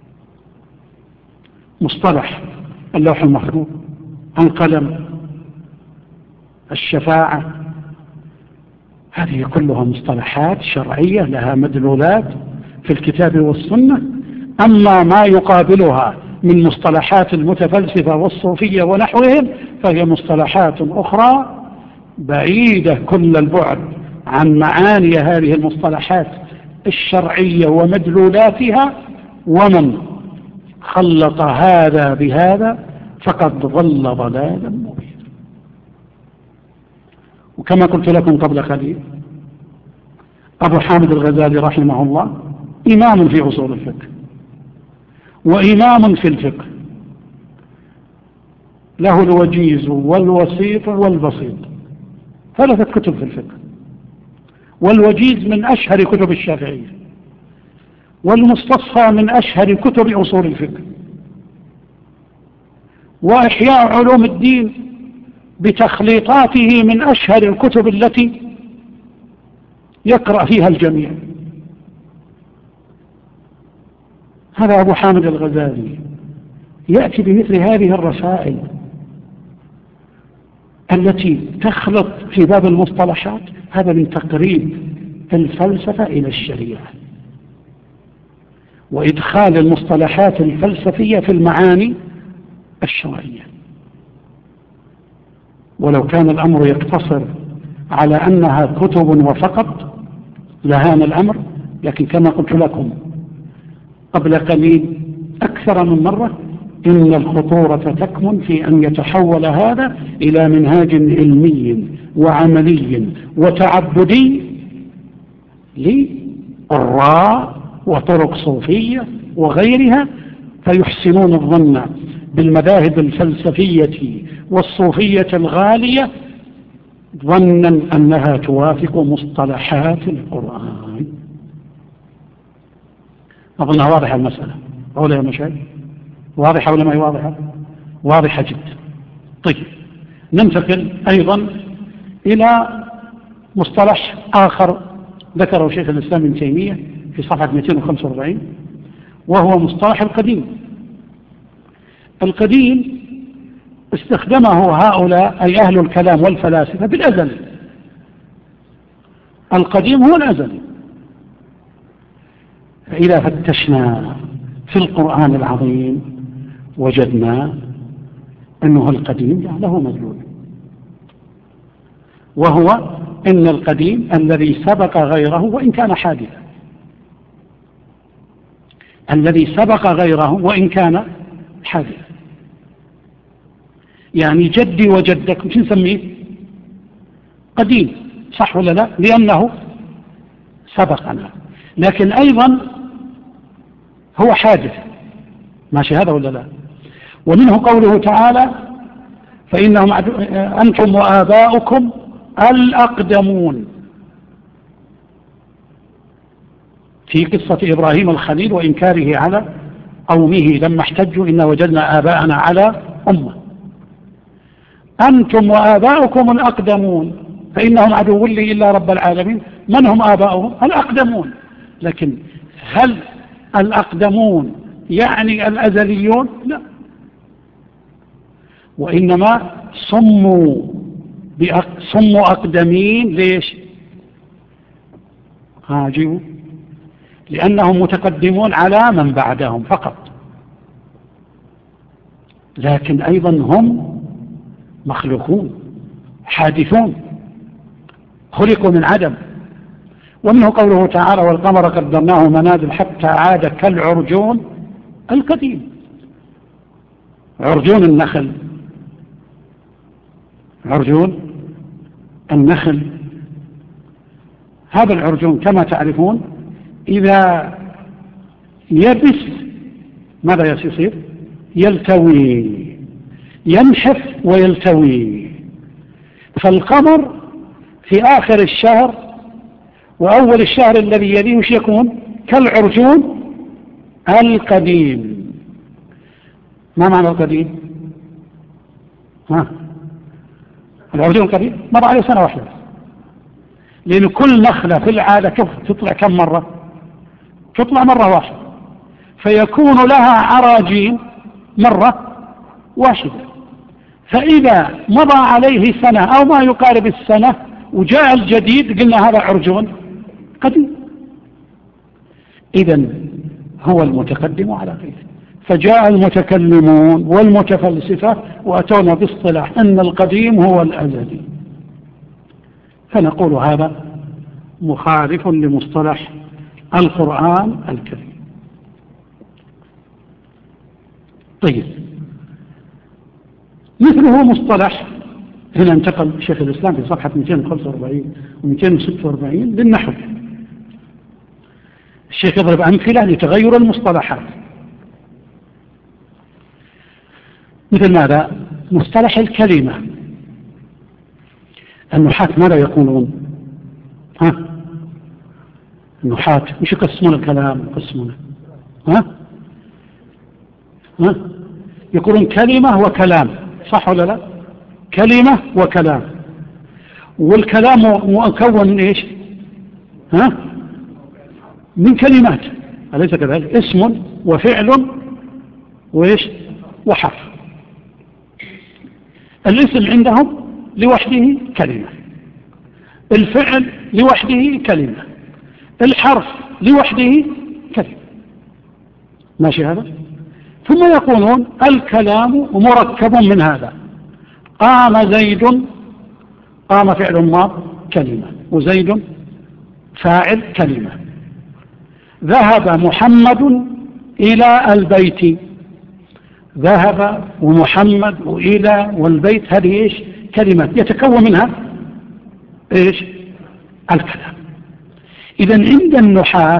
Speaker 1: مصطلح اللوح المحفوظ، القلم، الشفاعة، هذه كلها مصطلحات شرعية لها مدلولات في الكتاب والسنة. أما ما يقابلها من مصطلحات المتفلسفة والصوفية ونحوهم فهي مصطلحات أخرى بعيدة كل البعد عن معاني هذه المصطلحات الشرعية ومدلولاتها. ومن خلط هذا بهذا فقد ضل ضلالا مبينا. وكما قلت لكم قبل قليل، أبو حامد الغزالي رحمه الله إمام في أصول الفقه وإمام في الفقه، له الوجيز والوسيط والبسيط، 3 كتب في الفقه. والوجيز من أشهر كتب الشافعية، والمستصفى من أشهر كتب أصول الفقه، وإحياء علوم الدين بتخليطاته من أشهر الكتب التي يقرأ فيها الجميع. هذا أبو حامد الغزالي يأتي بمثل هذه الرسائل التي تخلط في باب المصطلحات. هذا من تقريب الفلسفة إلى الشريعة، وإدخال المصطلحات الفلسفية في المعاني الشرعية. ولو كان الأمر يقتصر على أنها كتب وفقط لهان الأمر، لكن كما قلت لكم قبل قليل أكثر من مرة، إن الخطورة تكمن في أن يتحول هذا إلى منهاج علمي وعملي وتعبدي للقراء وطرق صوفية وغيرها، فيحسنون الظن بالمذاهب الفلسفية والصوفية الغالية ظنا أنها توافق مصطلحات القرآن. أظنها واضحة المسألة أولا يا مشايخ؟ واضحة ولا ما هي واضحة؟ واضحة جدا. طيب، ننتقل أيضا إلى مصطلح آخر ذكره شيخ الإسلام ابن تيمية في صفحة 245، وهو مصطلح القديم. القديم استخدمه هؤلاء أي أهل الكلام والفلاسفة بالأزل. القديم هو الأزل. فإذا فتشنا في القرآن العظيم وجدنا أنه القديم له مدلول، وهو إن القديم الذي سبق غيره وإن كان حادثا، الذي سبق غيره وإن كان حادثا. يعني جدي وجدك مش نسميه قديم، صح ولا لا؟ لأنه سبقنا، لكن أيضا هو حادث، ماشي هذا ولا لا؟ ومنه قوله تعالى فإنهم أنتم وآباؤكم الأقدمون في قصة إبراهيم الخليل وإنكاره على قومه لما احتجوا إن وجدنا آباءنا على أمة. أنتم وآباؤكم الأقدمون فإنهم عدو لي إلا رب العالمين. من هم آباؤهم؟ الأقدمون. لكن هل الأقدمون يعني الأزليون؟ لا، وإنما صموا أقدمين. ليش؟ عاجبوا لأنهم متقدمون على من بعدهم فقط، لكن أيضا هم مخلوقون حادثون، خلقوا من عدم. ومنه قوله تعالى والقمر قدرناه منازل حتى عاد كالعرجون القديم. عرجون النخل، عرجون النخل، هذا العرجون كما تعرفون إذا يبس ماذا يصير؟ يلتوي، ينحف ويلتوي. فالقمر في آخر الشهر وأول الشهر الذي يليه وش يكون؟ كالعرجون القديم. ما معنى القديم؟ العرجون القديم مر عليه سنة واحدة، لأن كل نخلة في العادة تطلع كم مرة؟ تطلع مرة واحدة، فيكون لها عراجين مرة واحدة. فإذا مضى عليه سنة أو ما يقارب السنة وجاء الجديد قلنا هذا عرجون قديم. إذن هو المتقدم على غيره. فجاء المتكلمون والمتفلسفة وأتونا باصطلاح أن القديم هو الأزلي، فنقول هذا مخالف لمصطلح القرآن الكريم. طيب، مثله مصطلح هنا انتقل شيخ الإسلام في صفحة 245 و246 للنحو. الشيخ يضرب أمثلة لتغير المصطلحات، مثل ماذا؟ مصطلح الكلمة. النحاة ماذا يقولون؟ النحاة مش يقسمون الكلام، يقسمونه يقولون كلمة وكلام، صح ولا لا؟ كلمة وكلام، والكلام مكون من إيش؟ من كلمات، أليس كذلك؟ اسم وفعل وإيش؟ وحرف. الاسم عندهم لوحده كلمة، الفعل لوحده كلمة، الحرف لوحده كلمة. ماشي هذا؟ ثم يقولون الكلام مركب من هذا. قام زيد، قام فعل ماض كلمة، وزيد فاعل كلمة. ذهب محمد إلى البيت، ذهب ومحمد وإلى والبيت، هذه إيش؟ كلمات يتكون منها إيش؟ الكلام. إذن عند النحاة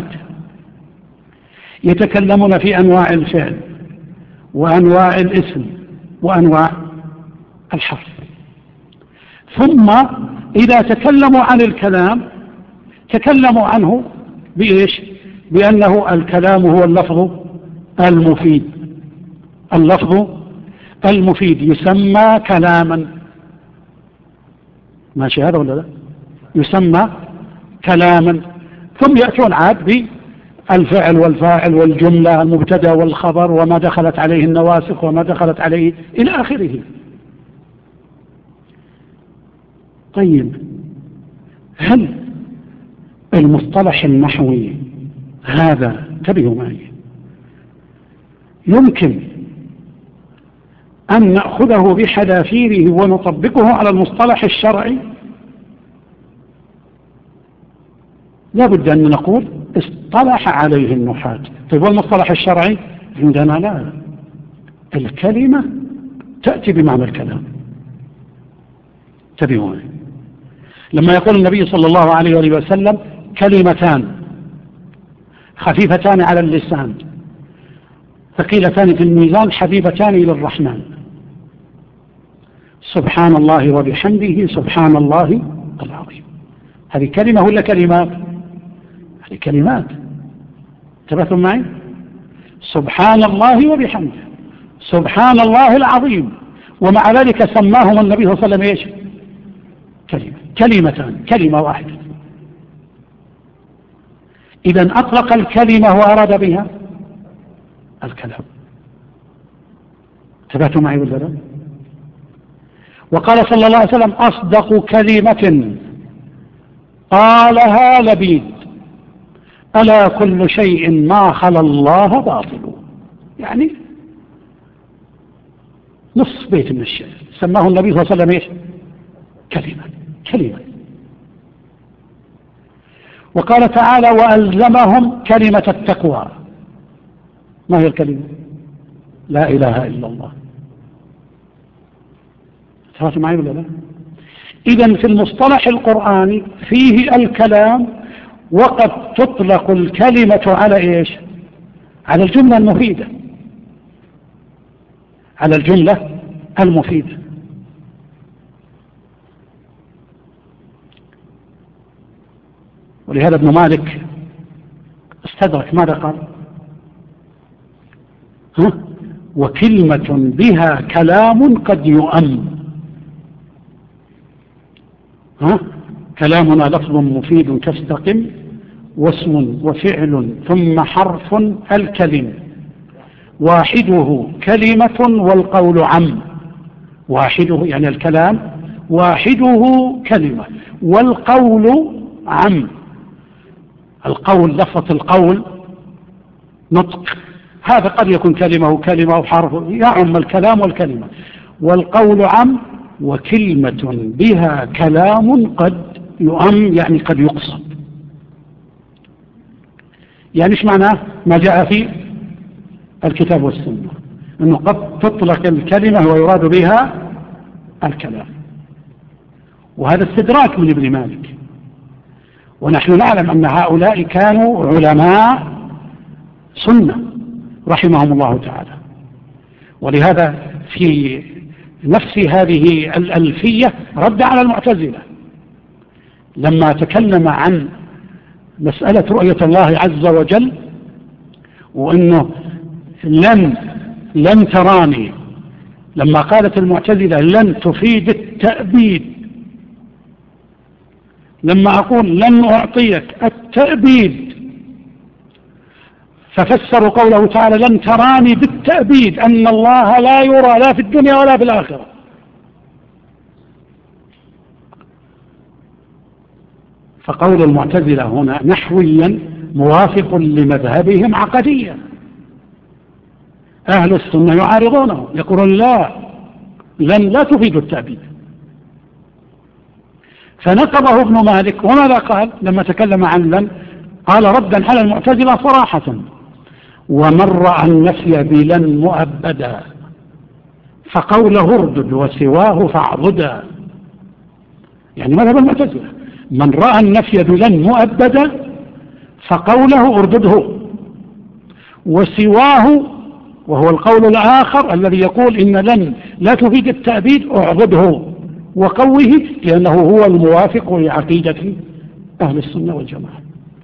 Speaker 1: يتكلمون في أنواع الفعل وأنواع الاسم وأنواع الحرف، ثم إذا تكلموا عن الكلام تكلموا عنه بإيش؟ بأنه الكلام هو اللفظ المفيد. اللفظ المفيد يسمى كلاما. ماشي هذا ولا لا؟ يسمى كلاما. ثم يأتون عاد بالفعل والفاعل والجملة المبتدا والخبر وما دخلت عليه النواسخ وما دخلت عليه إلى آخره. طيب، هل المصطلح النحوي هذا، انتبهوا معي، يمكن أن نأخذه بحذافيره ونطبقه على المصطلح الشرعي؟ لا بد أن نقول اصطلح عليه النحاة. طيب والمصطلح الشرعي عندنا لا، الكلمة تأتي بمعنى الكلام. انتبهوا، لما يقول النبي صلى الله عليه وآله وسلم كلمتان خفيفتان على اللسان ثقيلتان في الميزان حبيبتان إلى الرحمن، سبحان الله وبحمده سبحان الله العظيم، هذه كلمة ولا كلمات؟ هذه كلمات. انتبهتم معي؟ سبحان الله وبحمده سبحان الله العظيم، ومع ذلك سماهم النبي صلى الله عليه وسلم ايش؟ كلمتان، كلمة واحدة. إذن أطلق الكلمة وأراد بها الكلام. انتبهتم معي ولا لا؟ وقال صلى الله عليه وسلم أصدق كلمة قالها لبيد ألا كل شيء ما خلا الله باطل. يعني نصف بيت من الشعر سماه النبي صلى الله عليه وسلم ايش؟ كلمة. وقال تعالى وألزمهم كلمة التقوى. ما هي الكلمة؟ لا إله إلا الله. سمعتوا معي ولا لا؟ إذن في المصطلح القرآني فيه الكلام، وقد تطلق الكلمة على إيش؟ على الجملة المفيدة، على الجملة المفيدة. ولهذا ابن مالك استدرك ماذا قال؟ وكلمة بها كلام قد يؤم. كلامنا لفظ مفيد كاستقم واسم وفعل ثم حرف الكلم واحده كلمة والقول عم. واحده يعني الكلام، واحده كلمة والقول عم. القول لفظة القول نطق، هذا قد يكون كلمة وكلمة وحرف، يعم الكلام والكلمة. والقول عم، وكلمة بها كلام قد يؤم يعني قد يقصد. يعني ايش معناه ما جاء في الكتاب والسنة؟ انه قد تطلق الكلمة ويراد بها الكلام، وهذا استدراك من ابن مالك. ونحن نعلم أن هؤلاء كانوا علماء سنة رحمهم الله تعالى. ولهذا في نفس هذه الألفية رد على المعتزلة لما تكلم عن مسألة رؤية الله عز وجل، وأنه لن تراني لما قالت المعتزلة لن تفيد التأبيد، لما أقول لن أعطيك التأبيد، ففسروا قوله تعالى لن تراني بالتأبيد أن الله لا يرى لا في الدنيا ولا في الآخرة. فقول المعتزلة هنا نحويا موافق لمذهبهم عقديا. أهل السنة يعارضونه، يقولون لا تفيد التأبيد. فنقضه ابن مالك، وماذا قال لما تكلم عن لن؟ قال ردا على المعتزلة صراحة: ومن رأى النفي بلن مؤبدا فقوله اردد وسواه فاعضدا. يعني مذهب المعتزلة من رأى النفي بلن مؤبدا فقوله اردده، وسواه وهو القول الآخر الذي يقول إن لن لا تفيد التأبيد اعضده وقوه، لأنه هو الموافق لعقيدة أهل السنة والجماعة.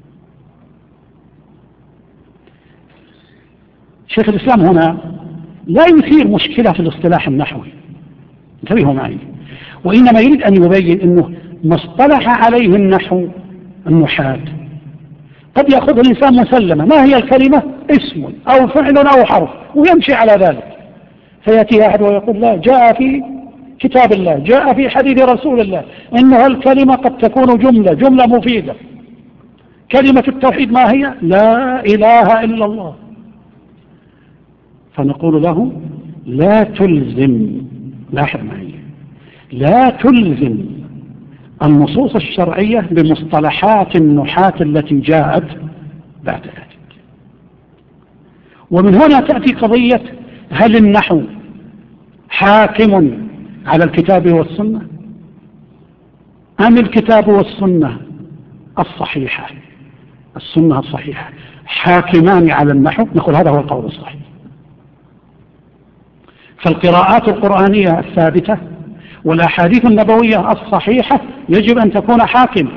Speaker 1: شيخ الإسلام هنا لا يثير مشكلة في الاصطلاح النحوي، انتبهوا معي، وإنما يريد أن يبين أنه ما اصطلح عليه النحاة قد يأخذ الإنسان مسلمة، ما هي الكلمة؟ اسم أو فعل أو حرف، ويمشي على ذلك. فيأتي أحد ويقول لا، جاء في كتاب الله، جاء في حديث رسول الله إنها الكلمة قد تكون جملة مفيدة. كلمة التوحيد ما هي؟ لا إله إلا الله. فنقول له لا تلزم، لاحظ معي، لا تلزم النصوص الشرعية بمصطلحات النحاة التي جاءت بعد ذلك. ومن هنا تأتي قضية هل النحو حاكم على الكتاب والسنة أم الكتاب والسنة الصحيحة السنة الصحيحة حاكمان على النحو؟ نقول هذا هو القول الصحيح. فالقراءات القرآنية الثابتة والأحاديث النبوية الصحيحة يجب أن تكون حاكمة،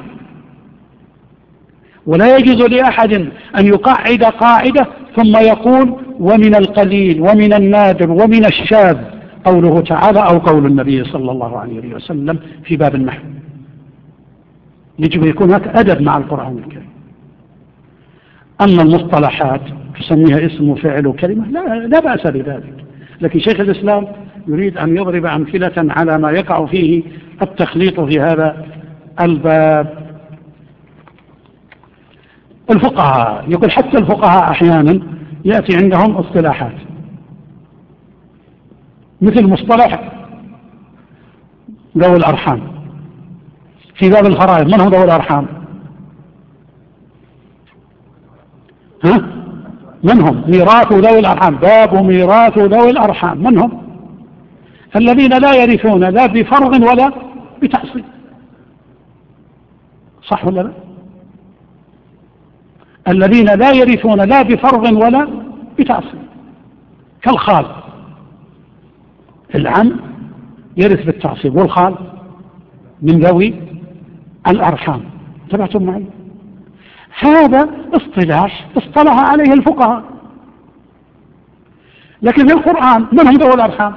Speaker 1: ولا يجوز لأحد أن يقعد قاعدة ثم يقول ومن القليل ومن النادر ومن الشاذ قوله تعالى أو قول النبي صلى الله عليه وسلم في باب النحو. يجب أن يكون هناك أدب مع القرآن الكريم. أما المصطلحات تسميها اسم وفعل وكلمة لا بأس بذلك، لكن شيخ الإسلام يريد أن يضرب أمثلة على ما يقع فيه التخليط في هذا الباب. الفقهاء يقول حتى الفقهاء أحيانا يأتي عندهم اصطلاحات مثل مصطلح ذوي الأرحام في باب الفرائض. من هم ذوي الأرحام؟ من هم؟ ميراث ذوي الأرحام، باب ميراث ذوي الأرحام. من هم؟ الذين لا يرثون لا بفرض ولا بتعصيب، صح ولا لا؟ الذين لا يرثون لا بفرض ولا بتعصيب، كالخال. العم يرث بالتعصيب، والخال من ذوي الأرحام. تبعتم معي؟ هذا اصطلاح اصطلح عليه الفقهاء. لكن في القرآن من هم ذوي الأرحام؟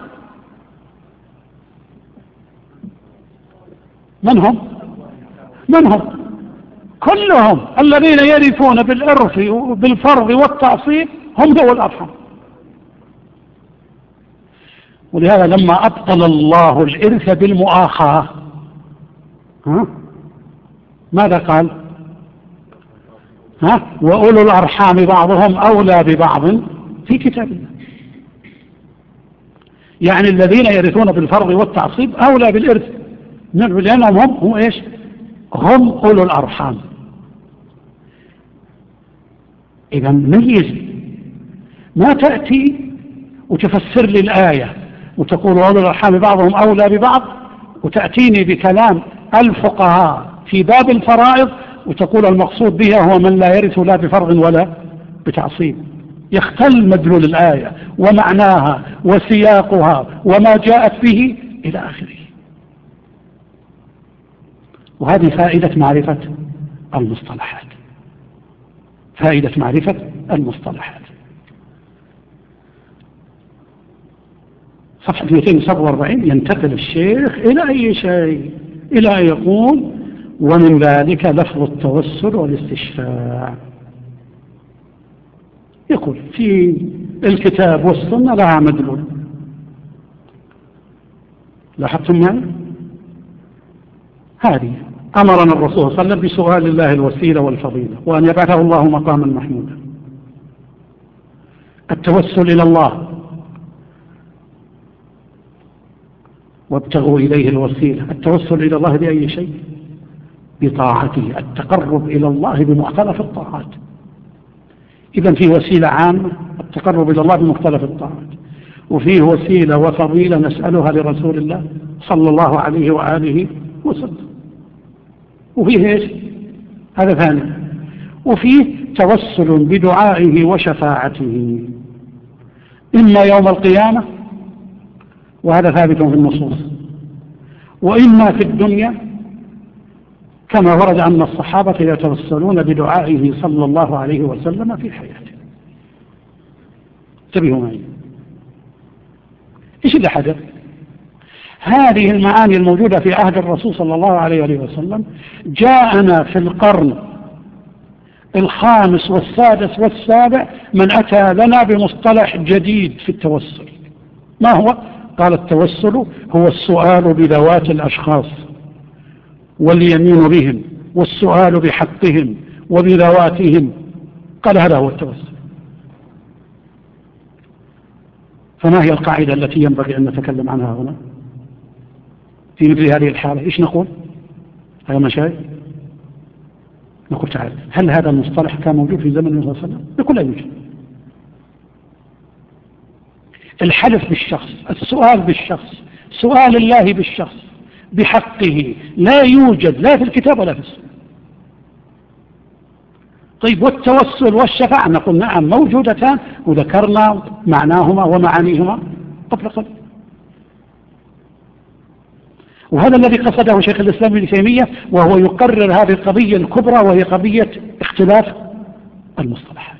Speaker 1: من هم؟ كلهم الذين يرثون بالإرث وبالفرض والتعصيب هم ذوي الأرحام. ولهذا لما أبطل الله الإرث بالمؤاخاة ماذا قال؟ وأولو الأرحام بعضهم أولى ببعض في كتاب الله. يعني الذين يرثون بالفرض والتعصيب أولى بالإرث لأنهم هم إيش؟ هم أولو الأرحام. إذا ميز، ما تأتي وتفسر لي الآية وتقول أولو الأرحام بعضهم أولى ببعض وتأتيني بكلام الفقهاء في باب الفرائض وتقول المقصود بها هو من لا يرث لا بفرض ولا بتعصيب. يختل مدلول الآية ومعناها وسياقها وما جاءت به إلى آخره. وهذه فائدة معرفة المصطلحات، فائدة معرفة المصطلحات. صفحة 247 ينتقل الشيخ إلى أي شيء، إلى أن يقول ومن ذلك لفظ التوسل والاستشفاع. يقول في الكتاب والسنة لها مدلول. لاحظتم معي؟ هذه أمرنا الرسول صلى الله عليه وسلم بسؤال الله الوسيلة والفضيلة وأن يبعثه الله مقاما محمودا. التوسل إلى الله وابتغوا إليه الوسيلة. التوسل إلى الله بأي شيء؟ بطاعته، التقرب إلى الله بمختلف الطاعات. إذن فيه وسيلة عامة التقرب إلى الله بمختلف الطاعات، وفيه وسيلة وفضيلة نسألها لرسول الله صلى الله عليه وآله وسلم، وفيه إيش؟ هذا ثاني. وفيه توسل بدعائه وشفاعته إما يوم القيامة وهذا ثابت في النصوص، وإما في الدنيا كما ورد أن الصحابة يتوسلون بدعائه صلى الله عليه وسلم في حياته. انتبهوا معي، إيش اللي حدث؟ هذه المعاني الموجودة في عهد الرسول صلى الله عليه وسلم جاءنا في القرن الخامس والسادس والسابع من أتى لنا بمصطلح جديد في التوسل. ما هو؟ قال التوسل هو السؤال بذوات الأشخاص واليمين بهم والسؤال بحقهم وبذواتهم. قال هذا هو التوسل. فما هي القاعدة التي ينبغي أن نتكلم عنها هنا في مثل هذه الحالة؟ إيش نقول؟ يا مشايخ نقول تعالى، هل هذا المصطلح كان موجود في زمن النبي صلى الله عليه وسلم؟ يقول لا يوجد. الحلف بالشخص، السؤال بالشخص، سؤال الله بالشخص بحقه لا يوجد لا في الكتاب ولا في السنة. طيب والتوسل والشفاعة؟ نقول نعم موجودتان وذكرنا معناهما ومعانيهما قبل قليل. وهذا الذي قصده شيخ الإسلام ابن تيمية وهو يقرر هذه القضية الكبرى وهي قضية اختلاف المصطلحات.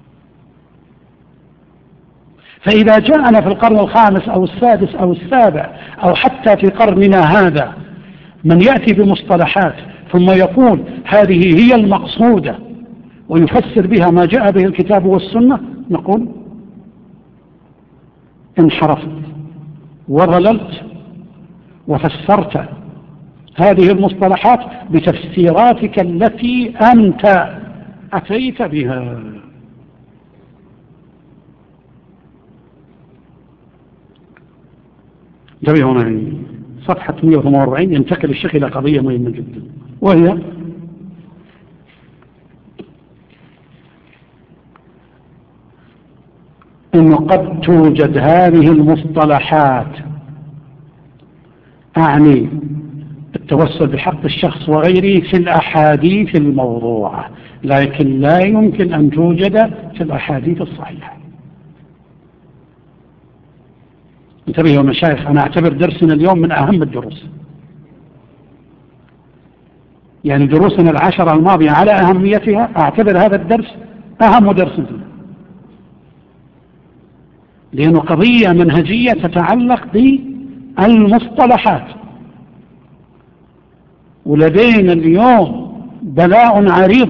Speaker 1: فإذا جاءنا في القرن الخامس أو السادس أو السابع أو حتى في قرننا هذا من يأتي بمصطلحات ثم يقول هذه هي المقصودة ويفسر بها ما جاء به الكتاب والسنة، نقول انحرفت وضللت وفسرت هذه المصطلحات بتفسيراتك التي أنت أتيت بها. انتبهوا معي، صفحة 148 ينتقل الشيخ إلى قضية مهمة جدا، وهي أنه قد توجد هذه المصطلحات، أعني التوسل بحق الشخص وغيره، في الأحاديث الموضوعة، لكن لا يمكن أن توجد في الأحاديث الصحيحة. انتبهوا يا مشايخ، أنا أعتبر درسنا اليوم من أهم الدروس، يعني دروسنا العشرة الماضية على أهميتها أعتبر هذا الدرس أهم درس فيه، لأنه قضية منهجية تتعلق بالمصطلحات. ولدينا اليوم بلاء عريض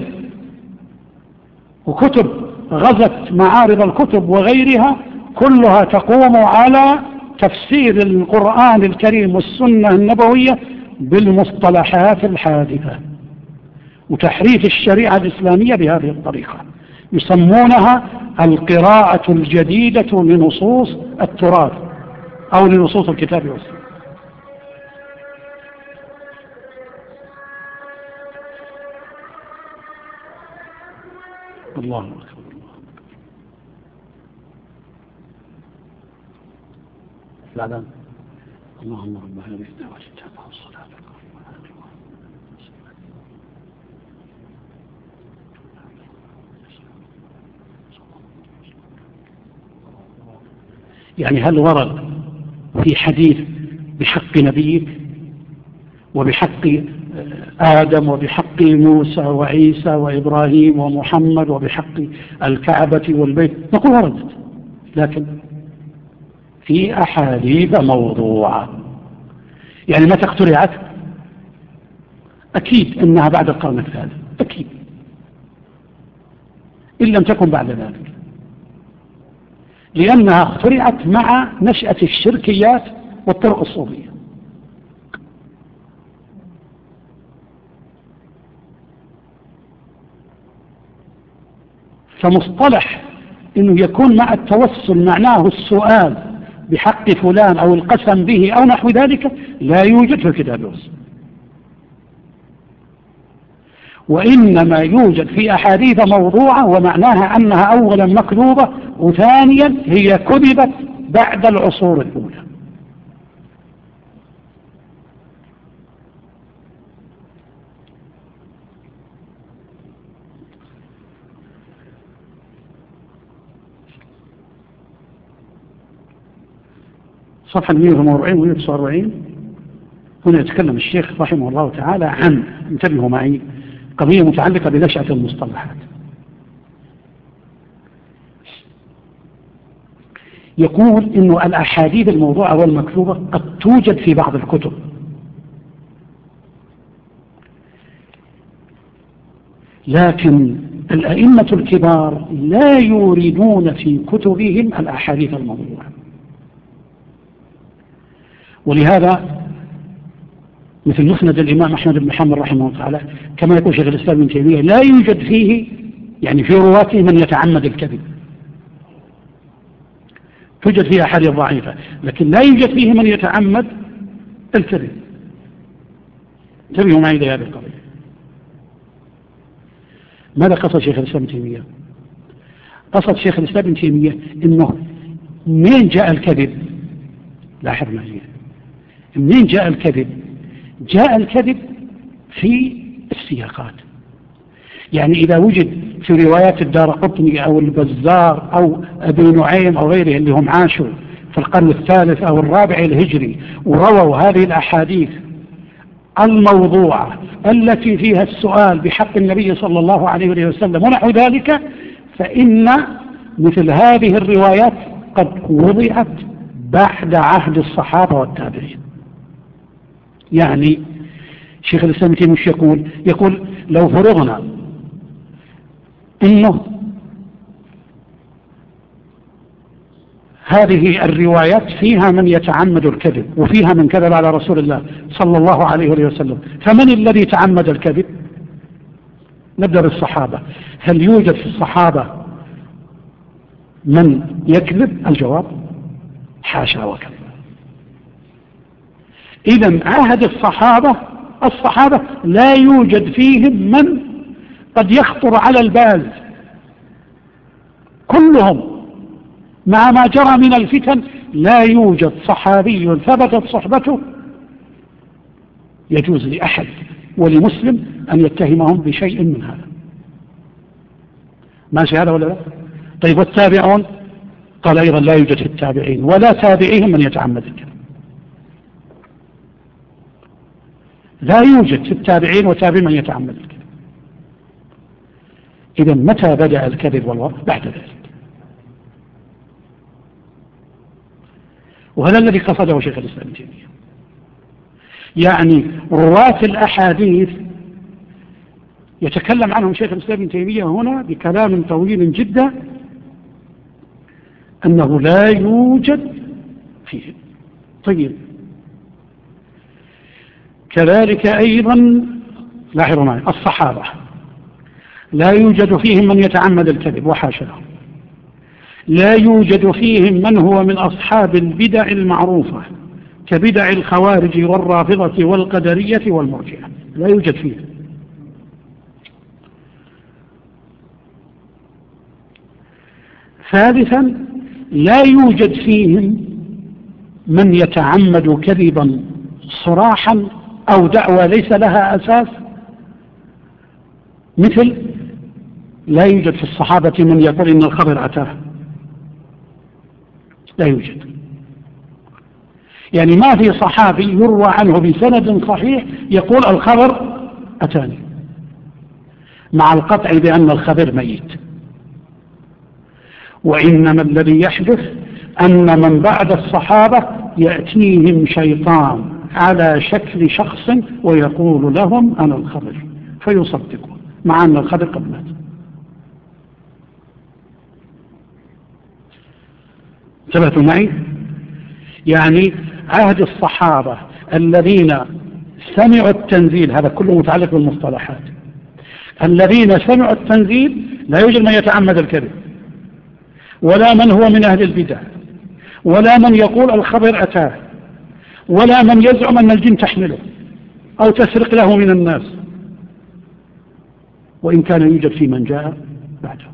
Speaker 1: وكتب غزت معارض الكتب وغيرها كلها تقوم على تفسير القرآن الكريم والسنة النبوية بالمصطلحات الحادثة وتحريف الشريعة الإسلامية بهذه الطريقة، يسمونها القراءة الجديدة لنصوص التراث أو لنصوص الكتاب والسنة. الله أكبر. الإعلان. اللهم رب هذه الدعوة التامة والصلاة يعني هل ورد في حديث بحق نبيك وبحق آدم وبحق موسى وعيسى وإبراهيم ومحمد وبحق الكعبة والبيت؟ نقول وردت، لكن في أحاديث موضوعة. يعني متى اخترعت؟ أكيد أنها بعد القرن الثالث، أكيد، إن لم تكن بعد ذلك، لأنها اخترعت مع نشأة الشركيات والطرق الصوفية. فمصطلح إنه يكون مع التوسل معناه السؤال بحق فلان أو القسم به أو نحو ذلك لا يوجد في الكتاب والسنة، وإنما يوجد في أحاديث موضوعة، ومعناها أنها أولا مكذوبة، وثانيا هي كذبت بعد العصور الأولى. صفحة 148 و 149 هنا يتكلم الشيخ رحمه الله تعالى عن، انتبهوا معي، قضية متعلقة بنشأة المصطلحات. يقول إنه الأحاديث الموضوعة والمكذوبة قد توجد في بعض الكتب، لكن الأئمة الكبار لا يوردون في كتبهم الأحاديث الموضوعة. ولهذا مثل مسند الإمام أحمد بن حنبل رحمه الله تعالى، كما يقول شيخ الإسلام ابن تيمية، لا يوجد فيه يعني في رواته من يتعمد الكذب. توجد فيه أحاديث ضعيفة، لكن لا يوجد فيه من يتعمد الكذب. انتبهوا معي لهذه القضية. ماذا قصد شيخ الإسلام ابن تيمية؟ قصد شيخ الإسلام ابن تيمية إنه منين جاء الكذب؟ لاحظ معي، منين جاء الكذب؟ جاء الكذب في السياقات. يعني إذا وجد في روايات الدارقطني أو البزار أو أبي نعيم أو غيره اللي هم عاشوا في القرن الثالث أو الرابع الهجري ورووا هذه الأحاديث الموضوعة التي فيها السؤال بحق النبي صلى الله عليه وسلم ونحو ذلك، فإن مثل هذه الروايات قد وضعت بعد عهد الصحابة والتابعين. يعني شيخ الإسلام ابن تيمية يقول لو فرضنا إنه هذه الروايات فيها من يتعمد الكذب وفيها من كذب على رسول الله صلى الله عليه وسلم، فمن الذي تعمد الكذب؟ نبدأ بالصحابة. هل يوجد في الصحابة من يكذب؟ الجواب حاشا وكذا. إذن عهد الصحابة لا يوجد فيهم من قد يخطر على البال، كلهم مع ما جرى من الفتن لا يوجد صحابي ثبتت صحبته يجوز لأحد ولمسلم أن يتهمهم بشيء من هذا. ماشي هذا ولا لا؟ طيب والتابعون؟ قال أيضا لا يوجد في التابعين ولا تابعيهم من يتعمد الكذب. لا يوجد في التابعين وتابع من يتعمد الكذب. إذا متى بدأ الكذب والوضع؟ بعد ذلك. وهذا الذي قصده شيخ الإسلام ابن تيمية. يعني رواة الأحاديث يتكلم عنهم شيخ الإسلام ابن تيمية هنا بكلام طويل جدا أنه لا يوجد فيه. طيب كذلك أيضا لاحظوا معي الصحابة لا يوجد فيهم من يتعمد الكذب وحاشا له. لا يوجد فيهم من هو من أصحاب البدع المعروفة كبدع الخوارج والرافضة والقدرية والمرجئة، لا يوجد فيهم. ثالثا لا يوجد فيهم من يتعمد كذبا صراحا أو دعوى ليس لها أساس، مثل لا يوجد في الصحابة من يقول إن الخبر أتاه، لا يوجد. يعني ما في صحابي يروى عنه بسند صحيح يقول الخبر أتاني، مع القطع بأن الخبر ميت. وإنما الذي يحدث أن من بعد الصحابة يأتيهم شيطان على شكل شخص ويقول لهم أنا الخضر فيصدقون مع أن الخضر قد مات. انتبهتوا معي؟ يعني عهد الصحابة الذين سمعوا التنزيل، هذا كله متعلق بالمصطلحات، الذين سمعوا التنزيل لا يوجد من يتعمد الكذب، ولا من هو من أهل البدع، ولا من يقول الخبر أتاه، ولا من يزعم أن الجن تحمله أو تسرق له من الناس، وإن كان يوجد في من جاء بعده.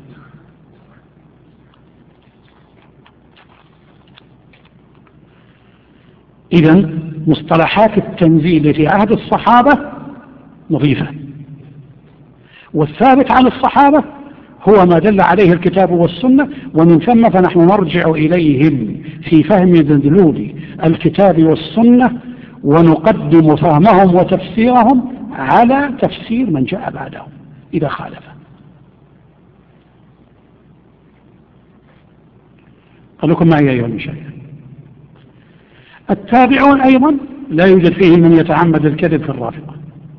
Speaker 1: إذن مصطلحات التنزيل في عهد الصحابة نظيفة، والثابت عن الصحابة هو ما دل عليه الكتاب والسنة، ومن ثم فنحن نرجع إليهم في فهم مدلول الكتاب والسنة، ونقدم فهمهم وتفسيرهم على تفسير من جاء بعدهم إذا خالف. خلوكم معي أيها المشاهدين. التابعون أيضا لا يوجد فيهم من يتعمد الكذب في الرافضة.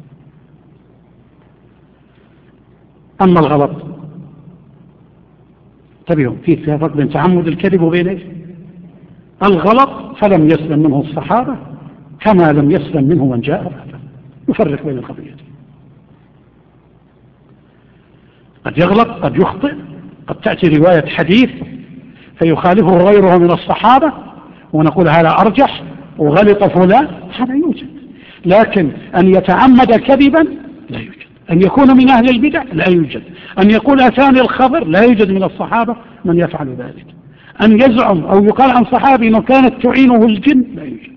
Speaker 1: أما الغلط انتبهوا، في فرق بين تعمد الكذب وبين الغلط، فلم يسلم منه الصحابة كما لم يسلم منه من جاء بعده. يفرق بين القضيتين، قد يغلط قد يخطئ، قد تأتي رواية حديث فيخالفه غيره من الصحابة ونقول هذا أرجح وغلط فلان، هذا يوجد. لكن أن يتعمد كذبا لا يوجد. أن يكون من أهل البدع لا يوجد. أن يقول أتاني الخبر لا يوجد من الصحابة من يفعل ذلك. أن يزعم أو يقال عن صحابي أنه كانت تعينه الجن لا يوجد.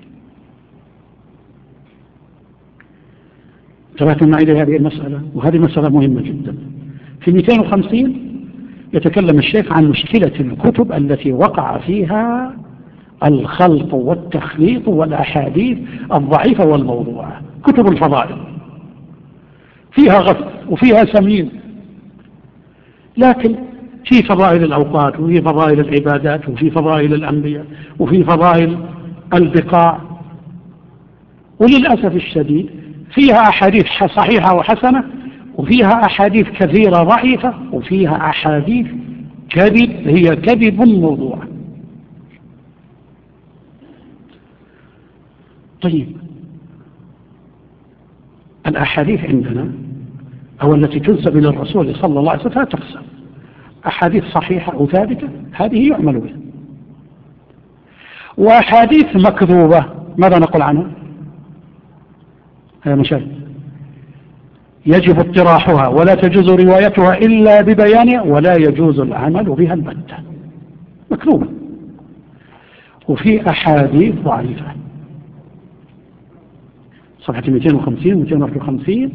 Speaker 1: انتبهتم معي لهذه المسألة، وهذه مسألة مهمة جدا. في 250 يتكلم الشيخ عن مشكلة الكتب التي وقع فيها الخلط والتخليط والأحاديث الضعيفة والموضوعة. كتب الفضائل فيها غث وفيها سمين، لكن في فضائل الأوقات وفي فضائل العبادات وفي فضائل الأنبياء وفي فضائل البقاع، وللأسف الشديد فيها أحاديث صحيحة وحسنة، وفيها أحاديث كثيرة ضعيفة، وفيها أحاديث كذب هي كذب موضوع. طيب الأحاديث عندنا أو التي تنسب إلى الرسول صلى الله عليه وسلم تقسم: أحاديث صحيحة أو ثابتة هذه يعمل بها، وأحاديث مكذوبة ماذا نقول عنها؟ هذا مشاهد يجب اطراحها ولا تجوز روايتها إلا ببيانها، ولا يجوز العمل بها البتة، مكذوبة. وفي أحاديث ضعيفة، صفحة 250 251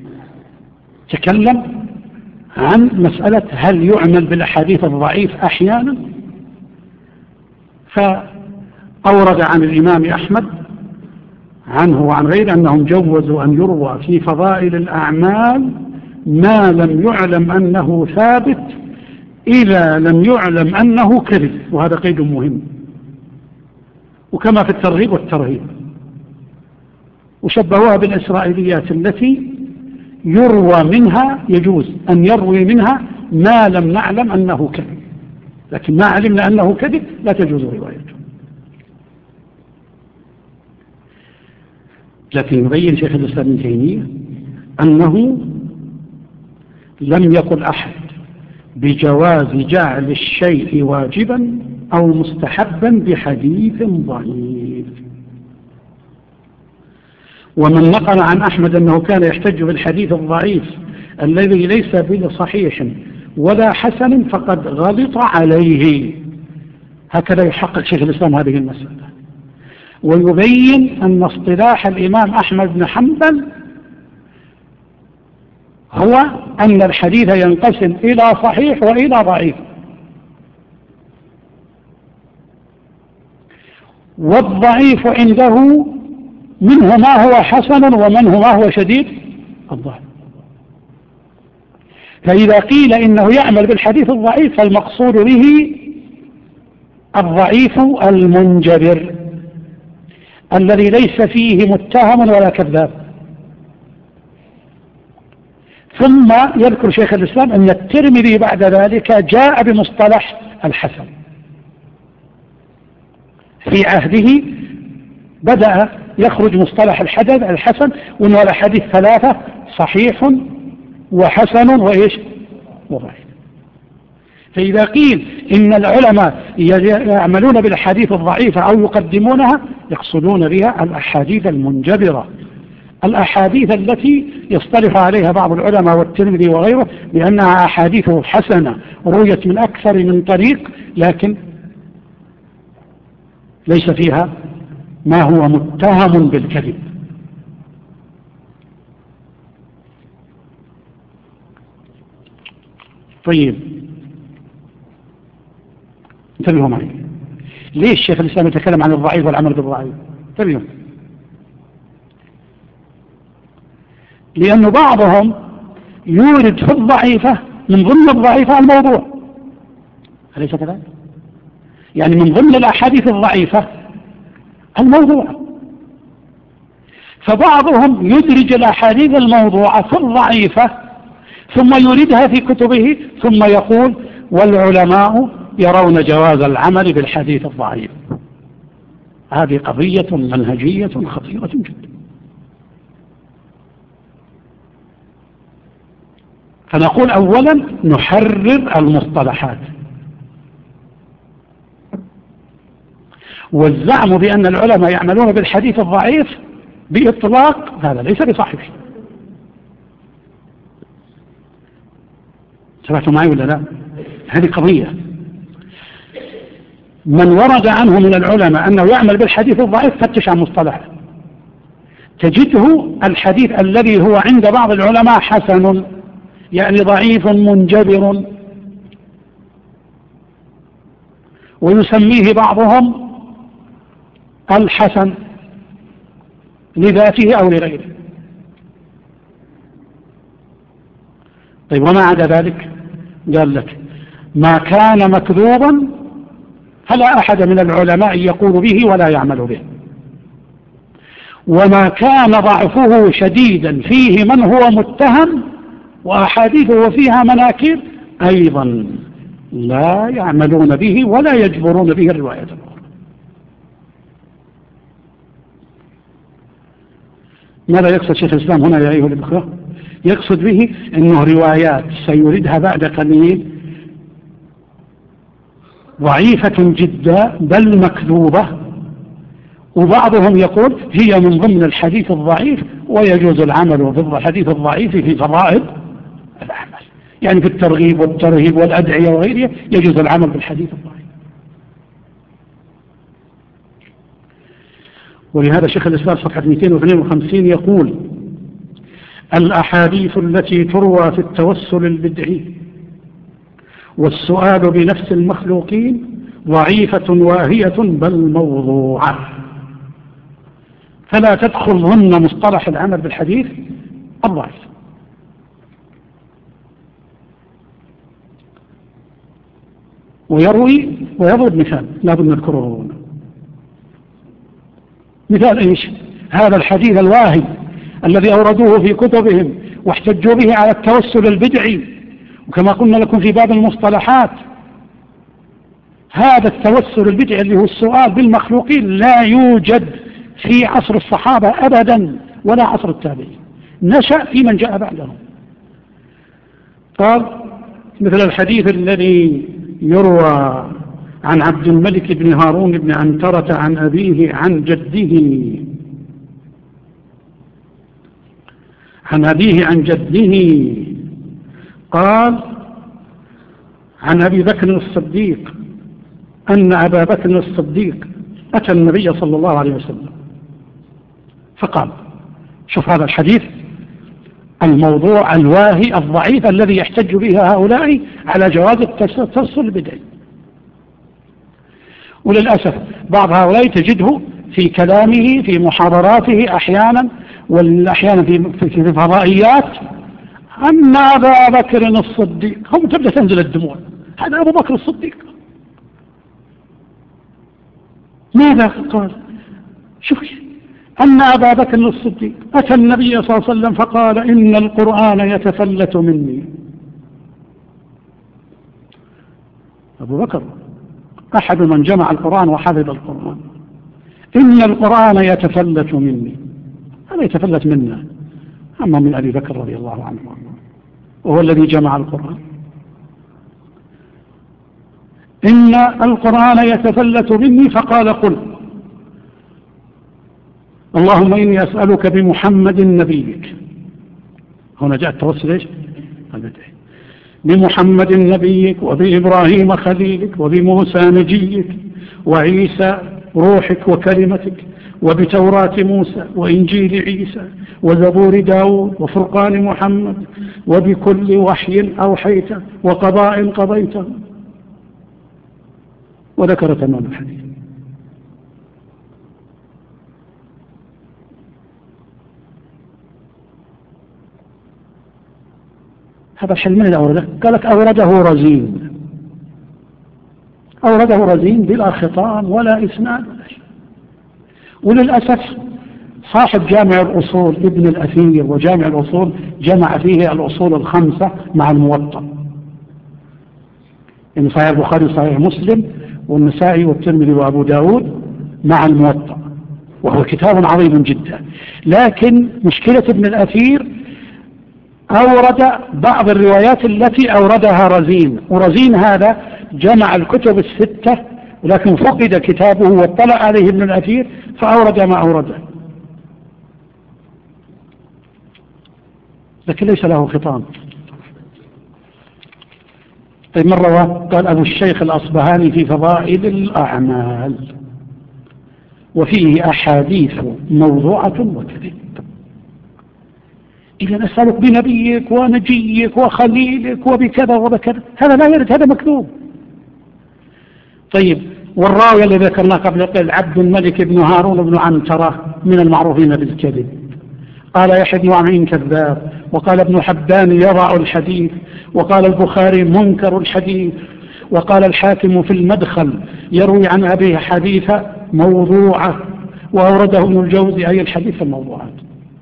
Speaker 1: تكلم عن مسألة هل يعمل بالأحاديث الضعيف أحيانا، فأورد عن الإمام أحمد عنه وعن غيره أنهم جوزوا أن يروى في فضائل الأعمال ما لم يعلم أنه ثابت إذا لم يعلم أنه كذب، وهذا قيد مهم، وكما في الترغيب والترهيب. وشبهوها بالإسرائيليات التي يروى منها، يجوز أن يروي منها ما لم نعلم أنه كذب، لكن ما علمنا أنه كذب لا تجوز روايته. لكن يبين شيخ الإسلام ابن تيمية أنه لم يقل أحد بجواز جعل الشيء واجبا أو مستحبا بحديث ضعيف. ومن نقل عن أحمد أنه كان يحتج بالحديث الضعيف الذي ليس بصحيح ولا حسن فقد غلط عليه. هكذا يحقق شيخ الإسلام هذه المسألة، ويبين أن اصطلاح الإمام أحمد بن حنبل هو أن الحديث ينقسم إلى صحيح وإلى ضعيف، والضعيف عنده منه ما هو حسن ومنه ما هو شديد الضعف. فإذا قيل إنه يعمل بالحديث الضعيف فالمقصود به الضعيف المنجبر الذي ليس فيه متهم ولا كذاب. ثم يذكر شيخ الإسلام أن الترمذي بعد ذلك جاء بمصطلح الحسن. في عهده بدأ يخرج مصطلح الحسن، وأنه الأحاديث ثلاثة: صحيح وحسن وإيش وضعيف. فإذا قيل إن العلماء يعملون بالأحاديث الضعيفة أو يقدمونها، يقصدون بها الأحاديث المنجبرة، الأحاديث التي يصطلح عليها بعض العلماء والترمذي وغيره بأنها أحاديث حسنة رويت من أكثر من طريق، لكن ليس فيها ما هو متهم بالكذب. طيب انتبهوا معي، ليش شيخ الإسلام يتكلم عن الضعيف والعمل بالضعيف؟ انتبهوا، لأن بعضهم يورد في الضعيفة من ضمن الضعيفة الموضوع، أليس كذلك؟ يعني من ضمن الأحاديث الضعيفة الموضوع، فبعضهم يدرج الأحاديث الموضوعة في الضعيفة ثم يوردها في كتبه ثم يقول: والعلماء يرون جواز العمل بالحديث الضعيف. هذه قضية منهجية خطيرة جدا. فنقول أولا نحرر المصطلحات، والزعم بأن العلماء يعملون بالحديث الضعيف بإطلاق هذا ليس بصحيح. سمعتوا معي ولا لا؟ هذه قضية. من ورد عنه من العلماء أنه يعمل بالحديث الضعيف فتش عن مصطلحه، تجده الحديث الذي هو عند بعض العلماء حسن، يعني ضعيف منجبر، ويسميه بعضهم الحسن لذاته أو لغيره. طيب وما عدا ذلك؟ قال لك: ما كان مكذوبا فلا أحد من العلماء يقول به ولا يعمل به، وما كان ضعفه شديدا فيه من هو متهم وأحاديثه فيها مناكير أيضا لا يعملون به ولا يجبرون به الرواية الأخرى. ماذا يقصد شيخ الإسلام هنا يا أيها الأخوة؟ يقصد به أنه روايات سيردها بعد قليل ضعيفة جدا بل مكذوبة، وبعضهم يقول هي من ضمن الحديث الضعيف ويجوز العمل بالحديث الضعيف في فرائض الأعمال، يعني في الترغيب والترهيب والأدعية وغيرها يجوز العمل بالحديث الضعيف. ولهذا شيخ الإسلام صفحة 252 يقول: الأحاديث التي تروى في التوسل البدعي والسؤال بنفس المخلوقين ضعيفة واهية بل موضوعة، فلا تدخل ضمن مصطلح العمل بالحديث الضعيف. ويضرب مثال لا بد نذكره هنا. مثال ايش؟ هذا الحديث الواهي الذي أوردوه في كتبهم واحتجوا به على التوسل البدعي، وكما قلنا لكم في باب المصطلحات هذا التوسل البدعي اللي هو السؤال بالمخلوقين لا يوجد في عصر الصحابة أبدا ولا عصر التابعين، نشأ في من جاء بعدهم. قال مثل الحديث الذي يروى عن عبد الملك بن هارون بن عنترة عن أبيه عن جده، عن أبيه عن جده، قال عن أبي بكر الصديق أن أبا بكر الصديق أتى النبي صلى الله عليه وسلم فقال، شوف هذا الحديث الموضوع الواهي الضعيف الذي يحتج به هؤلاء على جواز التوسل البدعي. وللأسف بعض هؤلاء تجده في كلامه في محاضراته أحيانا والأحيانا في فضائيات أن أبا بكر الصديق، هم تبدأ تنزل الدموع، هذا أبو بكر الصديق. ماذا قال؟ شوف أن أبا بكر الصديق أتى النبي صلى الله عليه وسلم فقال إن القرآن يتفلت مني. أبو بكر أحد من جمع القرآن وحفظ القرآن، إن القرآن يتفلت مني. هذا يتفلت منا، أما من أبي بكر رضي الله عنه وهو الذي جمع القرآن. إن القرآن يتفلت مني فقال قل اللهم إني أسألك بمحمد نبيك. هنا جاء التوسل إيش؟ بمحمد نبيك وبإبراهيم خليلك وبموسى نجيك وعيسى روحك وكلمتك وبتوراة موسى وإنجيل عيسى وزبور داود وفرقان محمد وبكل وحي أوحيته وقضاء قضيته، وذكر تمام الحديث. هذا الحل من الأورده؟ قالت أورده رزين، أورده رزين بلا خطام ولا إسناد ولا شيء. وللأسف صاحب جامع الأصول ابن الأثير وجامع الأصول جمع فيه الأصول الخمسة مع الموطأ، يعني صحيح البخاري وصحيح مسلم والنسائي والترمذي وأبو داود مع الموطأ، وهو كتاب عظيم جدا. لكن مشكلة ابن الأثير أورد بعض الروايات التي أوردها رزين، ورزين هذا جمع الكتب الستة، ولكن فقد كتابه واطلع عليه ابن الأثير فأورد ما أورده، لكن ليس له خطام. طيب من رواه؟ قال أبو الشيخ الأصبهاني في فضائل الأعمال وفيه أحاديث موضوعة وكذب. إذا أسألك بنبيك ونجيك وخليلك وبكذا وبكذا، هذا لا يرد، هذا مكذوب. طيب والراوي الذي ذكرناه قبل قليل عبد الملك بن هارون بن عنترة من المعروفين بالكذب، قال يحيى بن معين كذاب، وقال ابن حبان يضع الحديث، وقال البخاري منكر الحديث، وقال الحاكم في المدخل يروي عن أبيه حديث موضوعة، وأورده ابن الجوزي أي الحديث الموضوعات.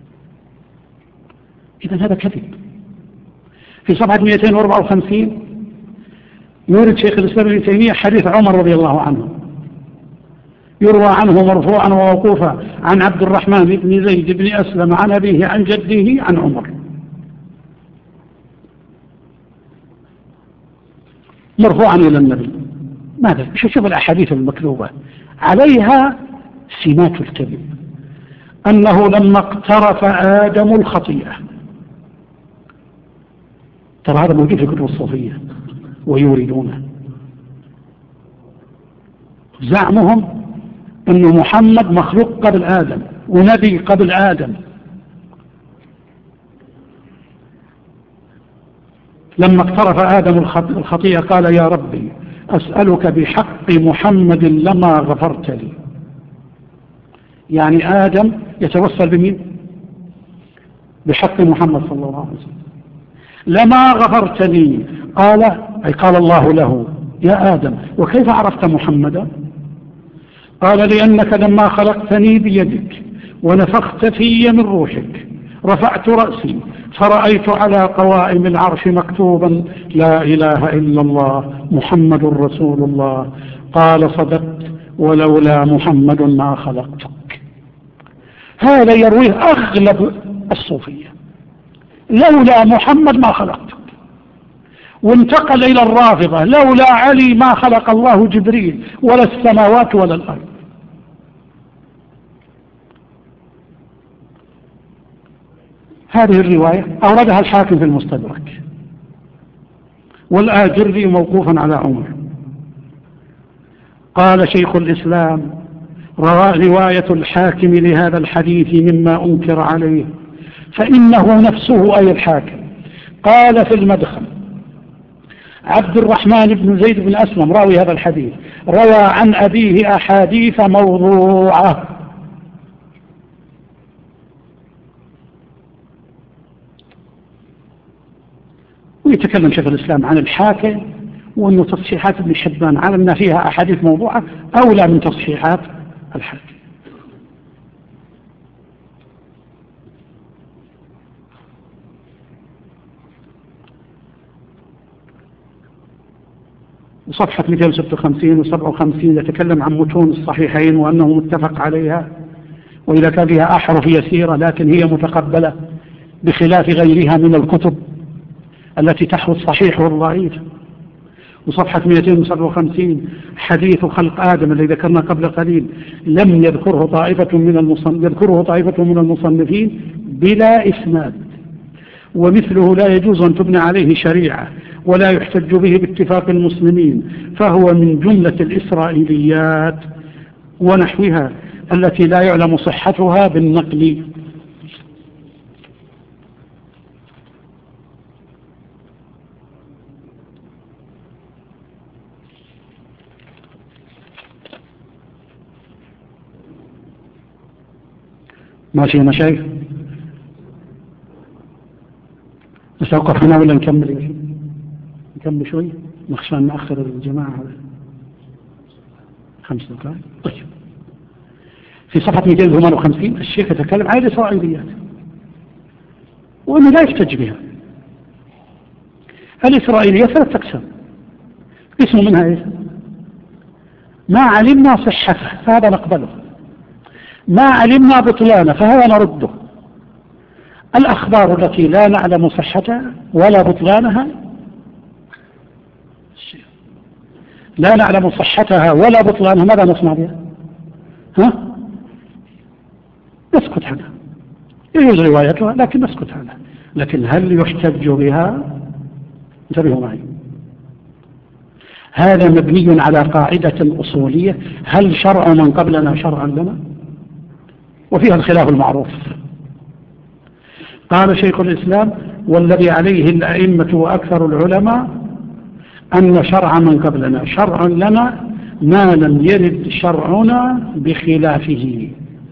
Speaker 1: إذن هذا كذب. في صفحة 254 يورد شيخ الإسلام ابن تيمية حديث عمر رضي الله عنه، يروى عنه مرفوعا ووقوفا عن عبد الرحمن بن زيد بن أسلم عن أبيه عن جده عن عمر، مرفوعا إلى النبي. ماذا؟ شوف الأحاديث المكذوبة عليها سمات الكذب، أنه لما اقترف آدم الخطيئة، ترى هذا موجود في كتب الصوفية ويريدونه، زعمهم أن محمد مخلوق قبل آدم ونبي قبل آدم. لما اقترف آدم الخطيئة قال يا ربي أسألك بحق محمد لما غفرت لي. يعني آدم يتوسل بمين؟ بحق محمد صلى الله عليه وسلم. لما غفرت لي قال الله له يا آدم وكيف عرفت محمدا؟ قال لأنك لما خلقتني بيدك ونفخت في من روحك رفعت رأسي فرأيت على قوائم العرش مكتوبا لا إله إلا الله محمد رسول الله. قال صدقت ولولا محمد ما خلقتك. هذا يرويه أغلب الصوفية، لولا محمد ما خلقتك. وانتقل إلى الرافضة لولا علي ما خلق الله جبريل ولا السماوات ولا الأرض. هذه الرواية أوردها الحاكم في المستدرك والآجري موقوفا على عمر. قال شيخ الإسلام رواية الحاكم لهذا الحديث مما أنكر عليه، فإنه نفسه أي الحاكم قال في المدخل عبد الرحمن بن زيد بن أسلم راوي هذا الحديث روى عن أبيه أحاديث موضوعة. ويتكلم شيخ الإسلام عن الحاكم وأنه تصحيحات ابن حبان على أن فيها أحاديث موضوعة أولى من تصحيحات الحج. صفحة 256 و57 يتكلم عن متون الصحيحين وأنه متفق عليها، وإذا كان فيها أحرف يسيرة لكن هي متقبلة بخلاف غيرها من الكتب التي تحوي الصحيح والضعيف. وصفحة 257 حديث خلق آدم الذي ذكرنا قبل قليل لم يذكره طائفة من المصنفين بلا إسناد، ومثله لا يجوز أن تبنى عليه شريعة ولا يحتج به باتفاق المسلمين، فهو من جملة الإسرائيليات ونحوها التي لا يعلم صحتها بالنقل. ماشي يا مشايخ، نتوقف هنا ولا نكمل؟ نكمل شوي نخشى أن نأخر الجماعة 5 دقائق. طيب، في صفحة 258 الشيخ يتكلم عن الإسرائيليات وأنه لا يحتج بها. الإسرائيليات 3 أقسام، اسمه منها إيه؟ ما علمنا صحته فهذا نقبله، ما علمنا بطلانه فهذا نرده. الأخبار التي لا نعلم صحتها ولا بطلانها، لا نعلم صحتها ولا بطلانها، ماذا نصنع بها؟ نسكت عنها، يجوز روايتها لكن نسكت عنها. لكن هل يحتج بها؟ انتبهوا معي، هذا مبني على قاعدة أصولية: هل شرع من قبلنا شرعا لنا؟ وفيها الخلاف المعروف. قال شيخ الإسلام: والذي عليه الأئمة وأكثر العلماء أن شرع من قبلنا شرع لنا ما لم يرد شرعنا بخلافه،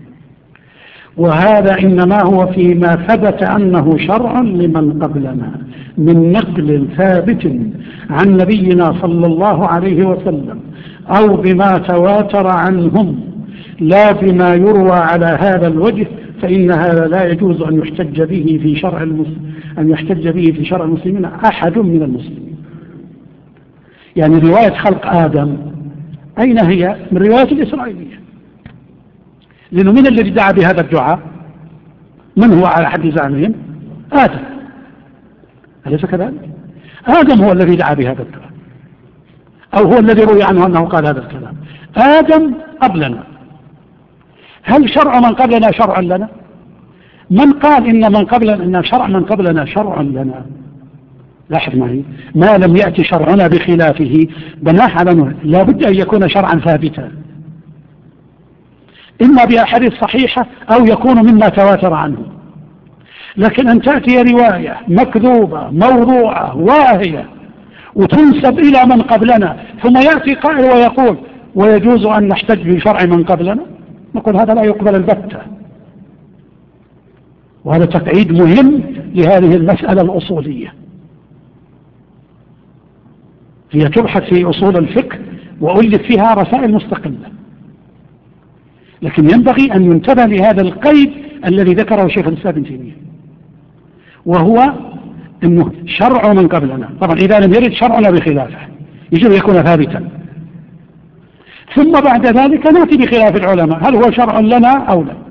Speaker 1: وهذا إنما هو فيما ثبت أنه شرع لمن قبلنا من نقل ثابت عن نبينا صلى الله عليه وسلم، أو بما تواتر عنهم، لا بما يروى على هذا الوجه، فإن هذا لا يجوز أن يحتج به في شرع المسلمين أحد من المسلمين. يعني رواية خلق آدم أين هي؟ من رواية الإسرائيلية، لأنه من الذي دعا بهذا الدعاء؟ من هو على حد زعمهم؟ آدم، أليس كذلك؟ آدم هو الذي دعا بهذا الدعاء، أو هو الذي روي عنه أنه قال هذا الكلام. آدم قبلنا، هل شرع من قبلنا شرع لنا؟ من قال إن شرع من قبلنا شرع لنا؟ لاحظ معي، ما لم يأتي شرعنا بخلافه بناه على نوع، لا بد أن يكون شرعا ثابتا، إما بأحاديث صحيحة أو يكون مما تواتر عنه. لكن أن تأتي رواية مكذوبة موضوعة واهية وتنسب إلى من قبلنا، ثم يأتي قائل ويقول ويجوز أن نحتج بشرع من قبلنا، نقول هذا لا يقبل البتة. وهذا تقعيد مهم لهذه المسألة الأصولية، هي تبحث في أصول الفقه وألف فيها رسائل مستقلة، لكن ينبغي أن ينتبه لهذا القيد الذي ذكره شيخ الإسلام ابن تيمية، وهو أنه شرع من قبلنا. طبعا إذا لم يرد شرعنا بخلافه يجب أن يكون ثابتا، ثم بعد ذلك نأتي بخلاف العلماء هل هو شرع لنا أو لا.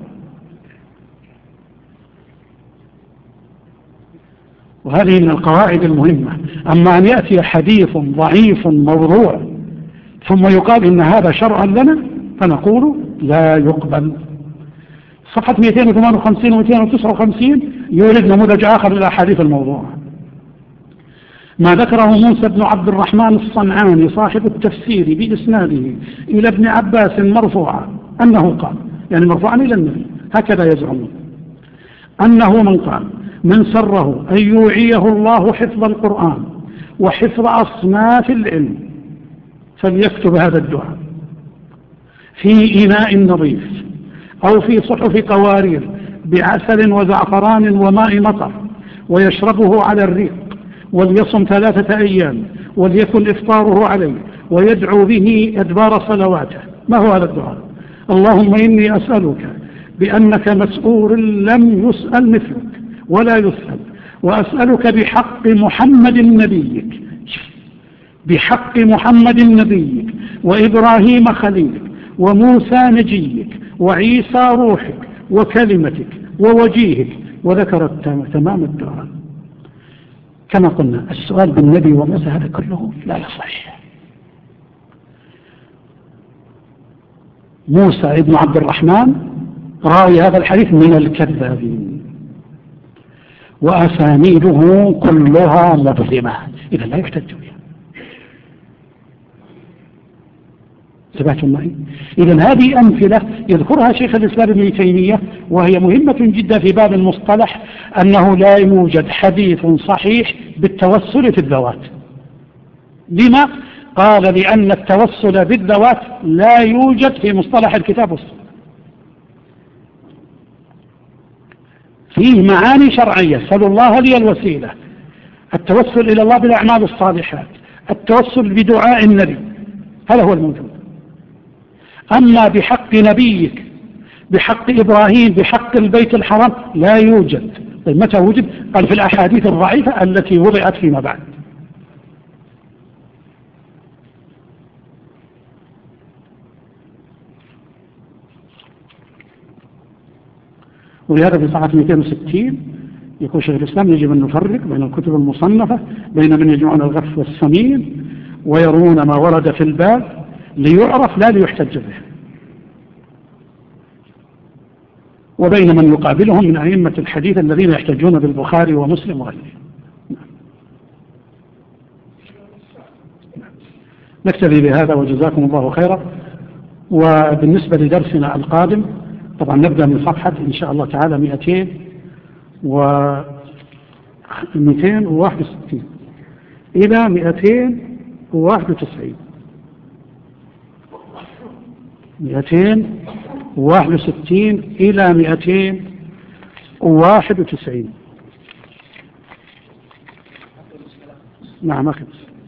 Speaker 1: وهذه من القواعد المهمة. أما أن يأتي حديث ضعيف موضوع ثم يقال إن هذا شرع لنا فنقول لا يقبل. صفحة 258 و 259 يورد نموذج آخر للأحاديث الموضوع، ما ذكره موسى بن عبد الرحمن الصنعاني صاحب التفسير بإسناده إلى ابن عباس مرفوعا أنه قال، يعني مرفوعا إلى النبي هكذا يزعمون، أنه من قال: من سره أن يوعيه الله حفظ القرآن وحفظ أصناف العلم فليكتب هذا الدعاء في إناء نظيف أو في صحف قوارير بعسل وزعفران وماء مطر، ويشربه على الريق، وليصم 3 أيام، وليكن إفطاره عليه، ويدعو به أدبار صلواته. ما هو هذا الدعاء؟ اللهم إني أسألك بأنك مسؤول لم يسأل مثلك ولا يسأل، وأسألك بحق محمد نبيك، بحق محمد نبيك وإبراهيم خليلك وموسى نجيك وعيسى روحك وكلمتك ووجيهك، وذكر تمام الدعاء. كما قلنا السؤال بالنبي وموسى هذا كله لا يصح. موسى ابن عبد الرحمن راوي هذا الحديث من الكذابين وأسانيده كلها مظلمة، إذا لا يحتج بها. انتبهتم معي؟ إذا هذه أمثلة يذكرها شيخ الإسلام ابن تيمية وهي مهمة جدا في باب المصطلح، أنه لا يوجد حديث صحيح بالتوسل في الذوات. لما؟ قال لأن التوسل بالذوات لا يوجد في مصطلح الكتاب والسنة، فيه معاني شرعية، سأل الله لي الوسيلة، التوسل إلى الله بالأعمال الصالحات، التوسل بدعاء النبي، هذا هو الموجود. أما بحق نبيك، بحق إبراهيم، بحق البيت الحرام لا يوجد. طيب متى وجد؟ قال في الأحاديث الضعيفة التي وضعت فيما بعد. ولهذا في صفحة 260 يقول شيخ الإسلام يجب أن نفرق بين الكتب المصنفة بين من يجمعون الغث والسمين ويرون ما ورد في الباب ليعرف لا ليحتج به، وبين من يقابلهم من أئمة الحديث الذين يحتجون بالبخاري ومسلم وغيره. نكتفي بهذا وجزاكم الله خيرا. وبالنسبة لدرسنا القادم طبعا نبدأ من صفحة إن شاء الله تعالى 261 إلى 261 إلى 291. نعم أخذ.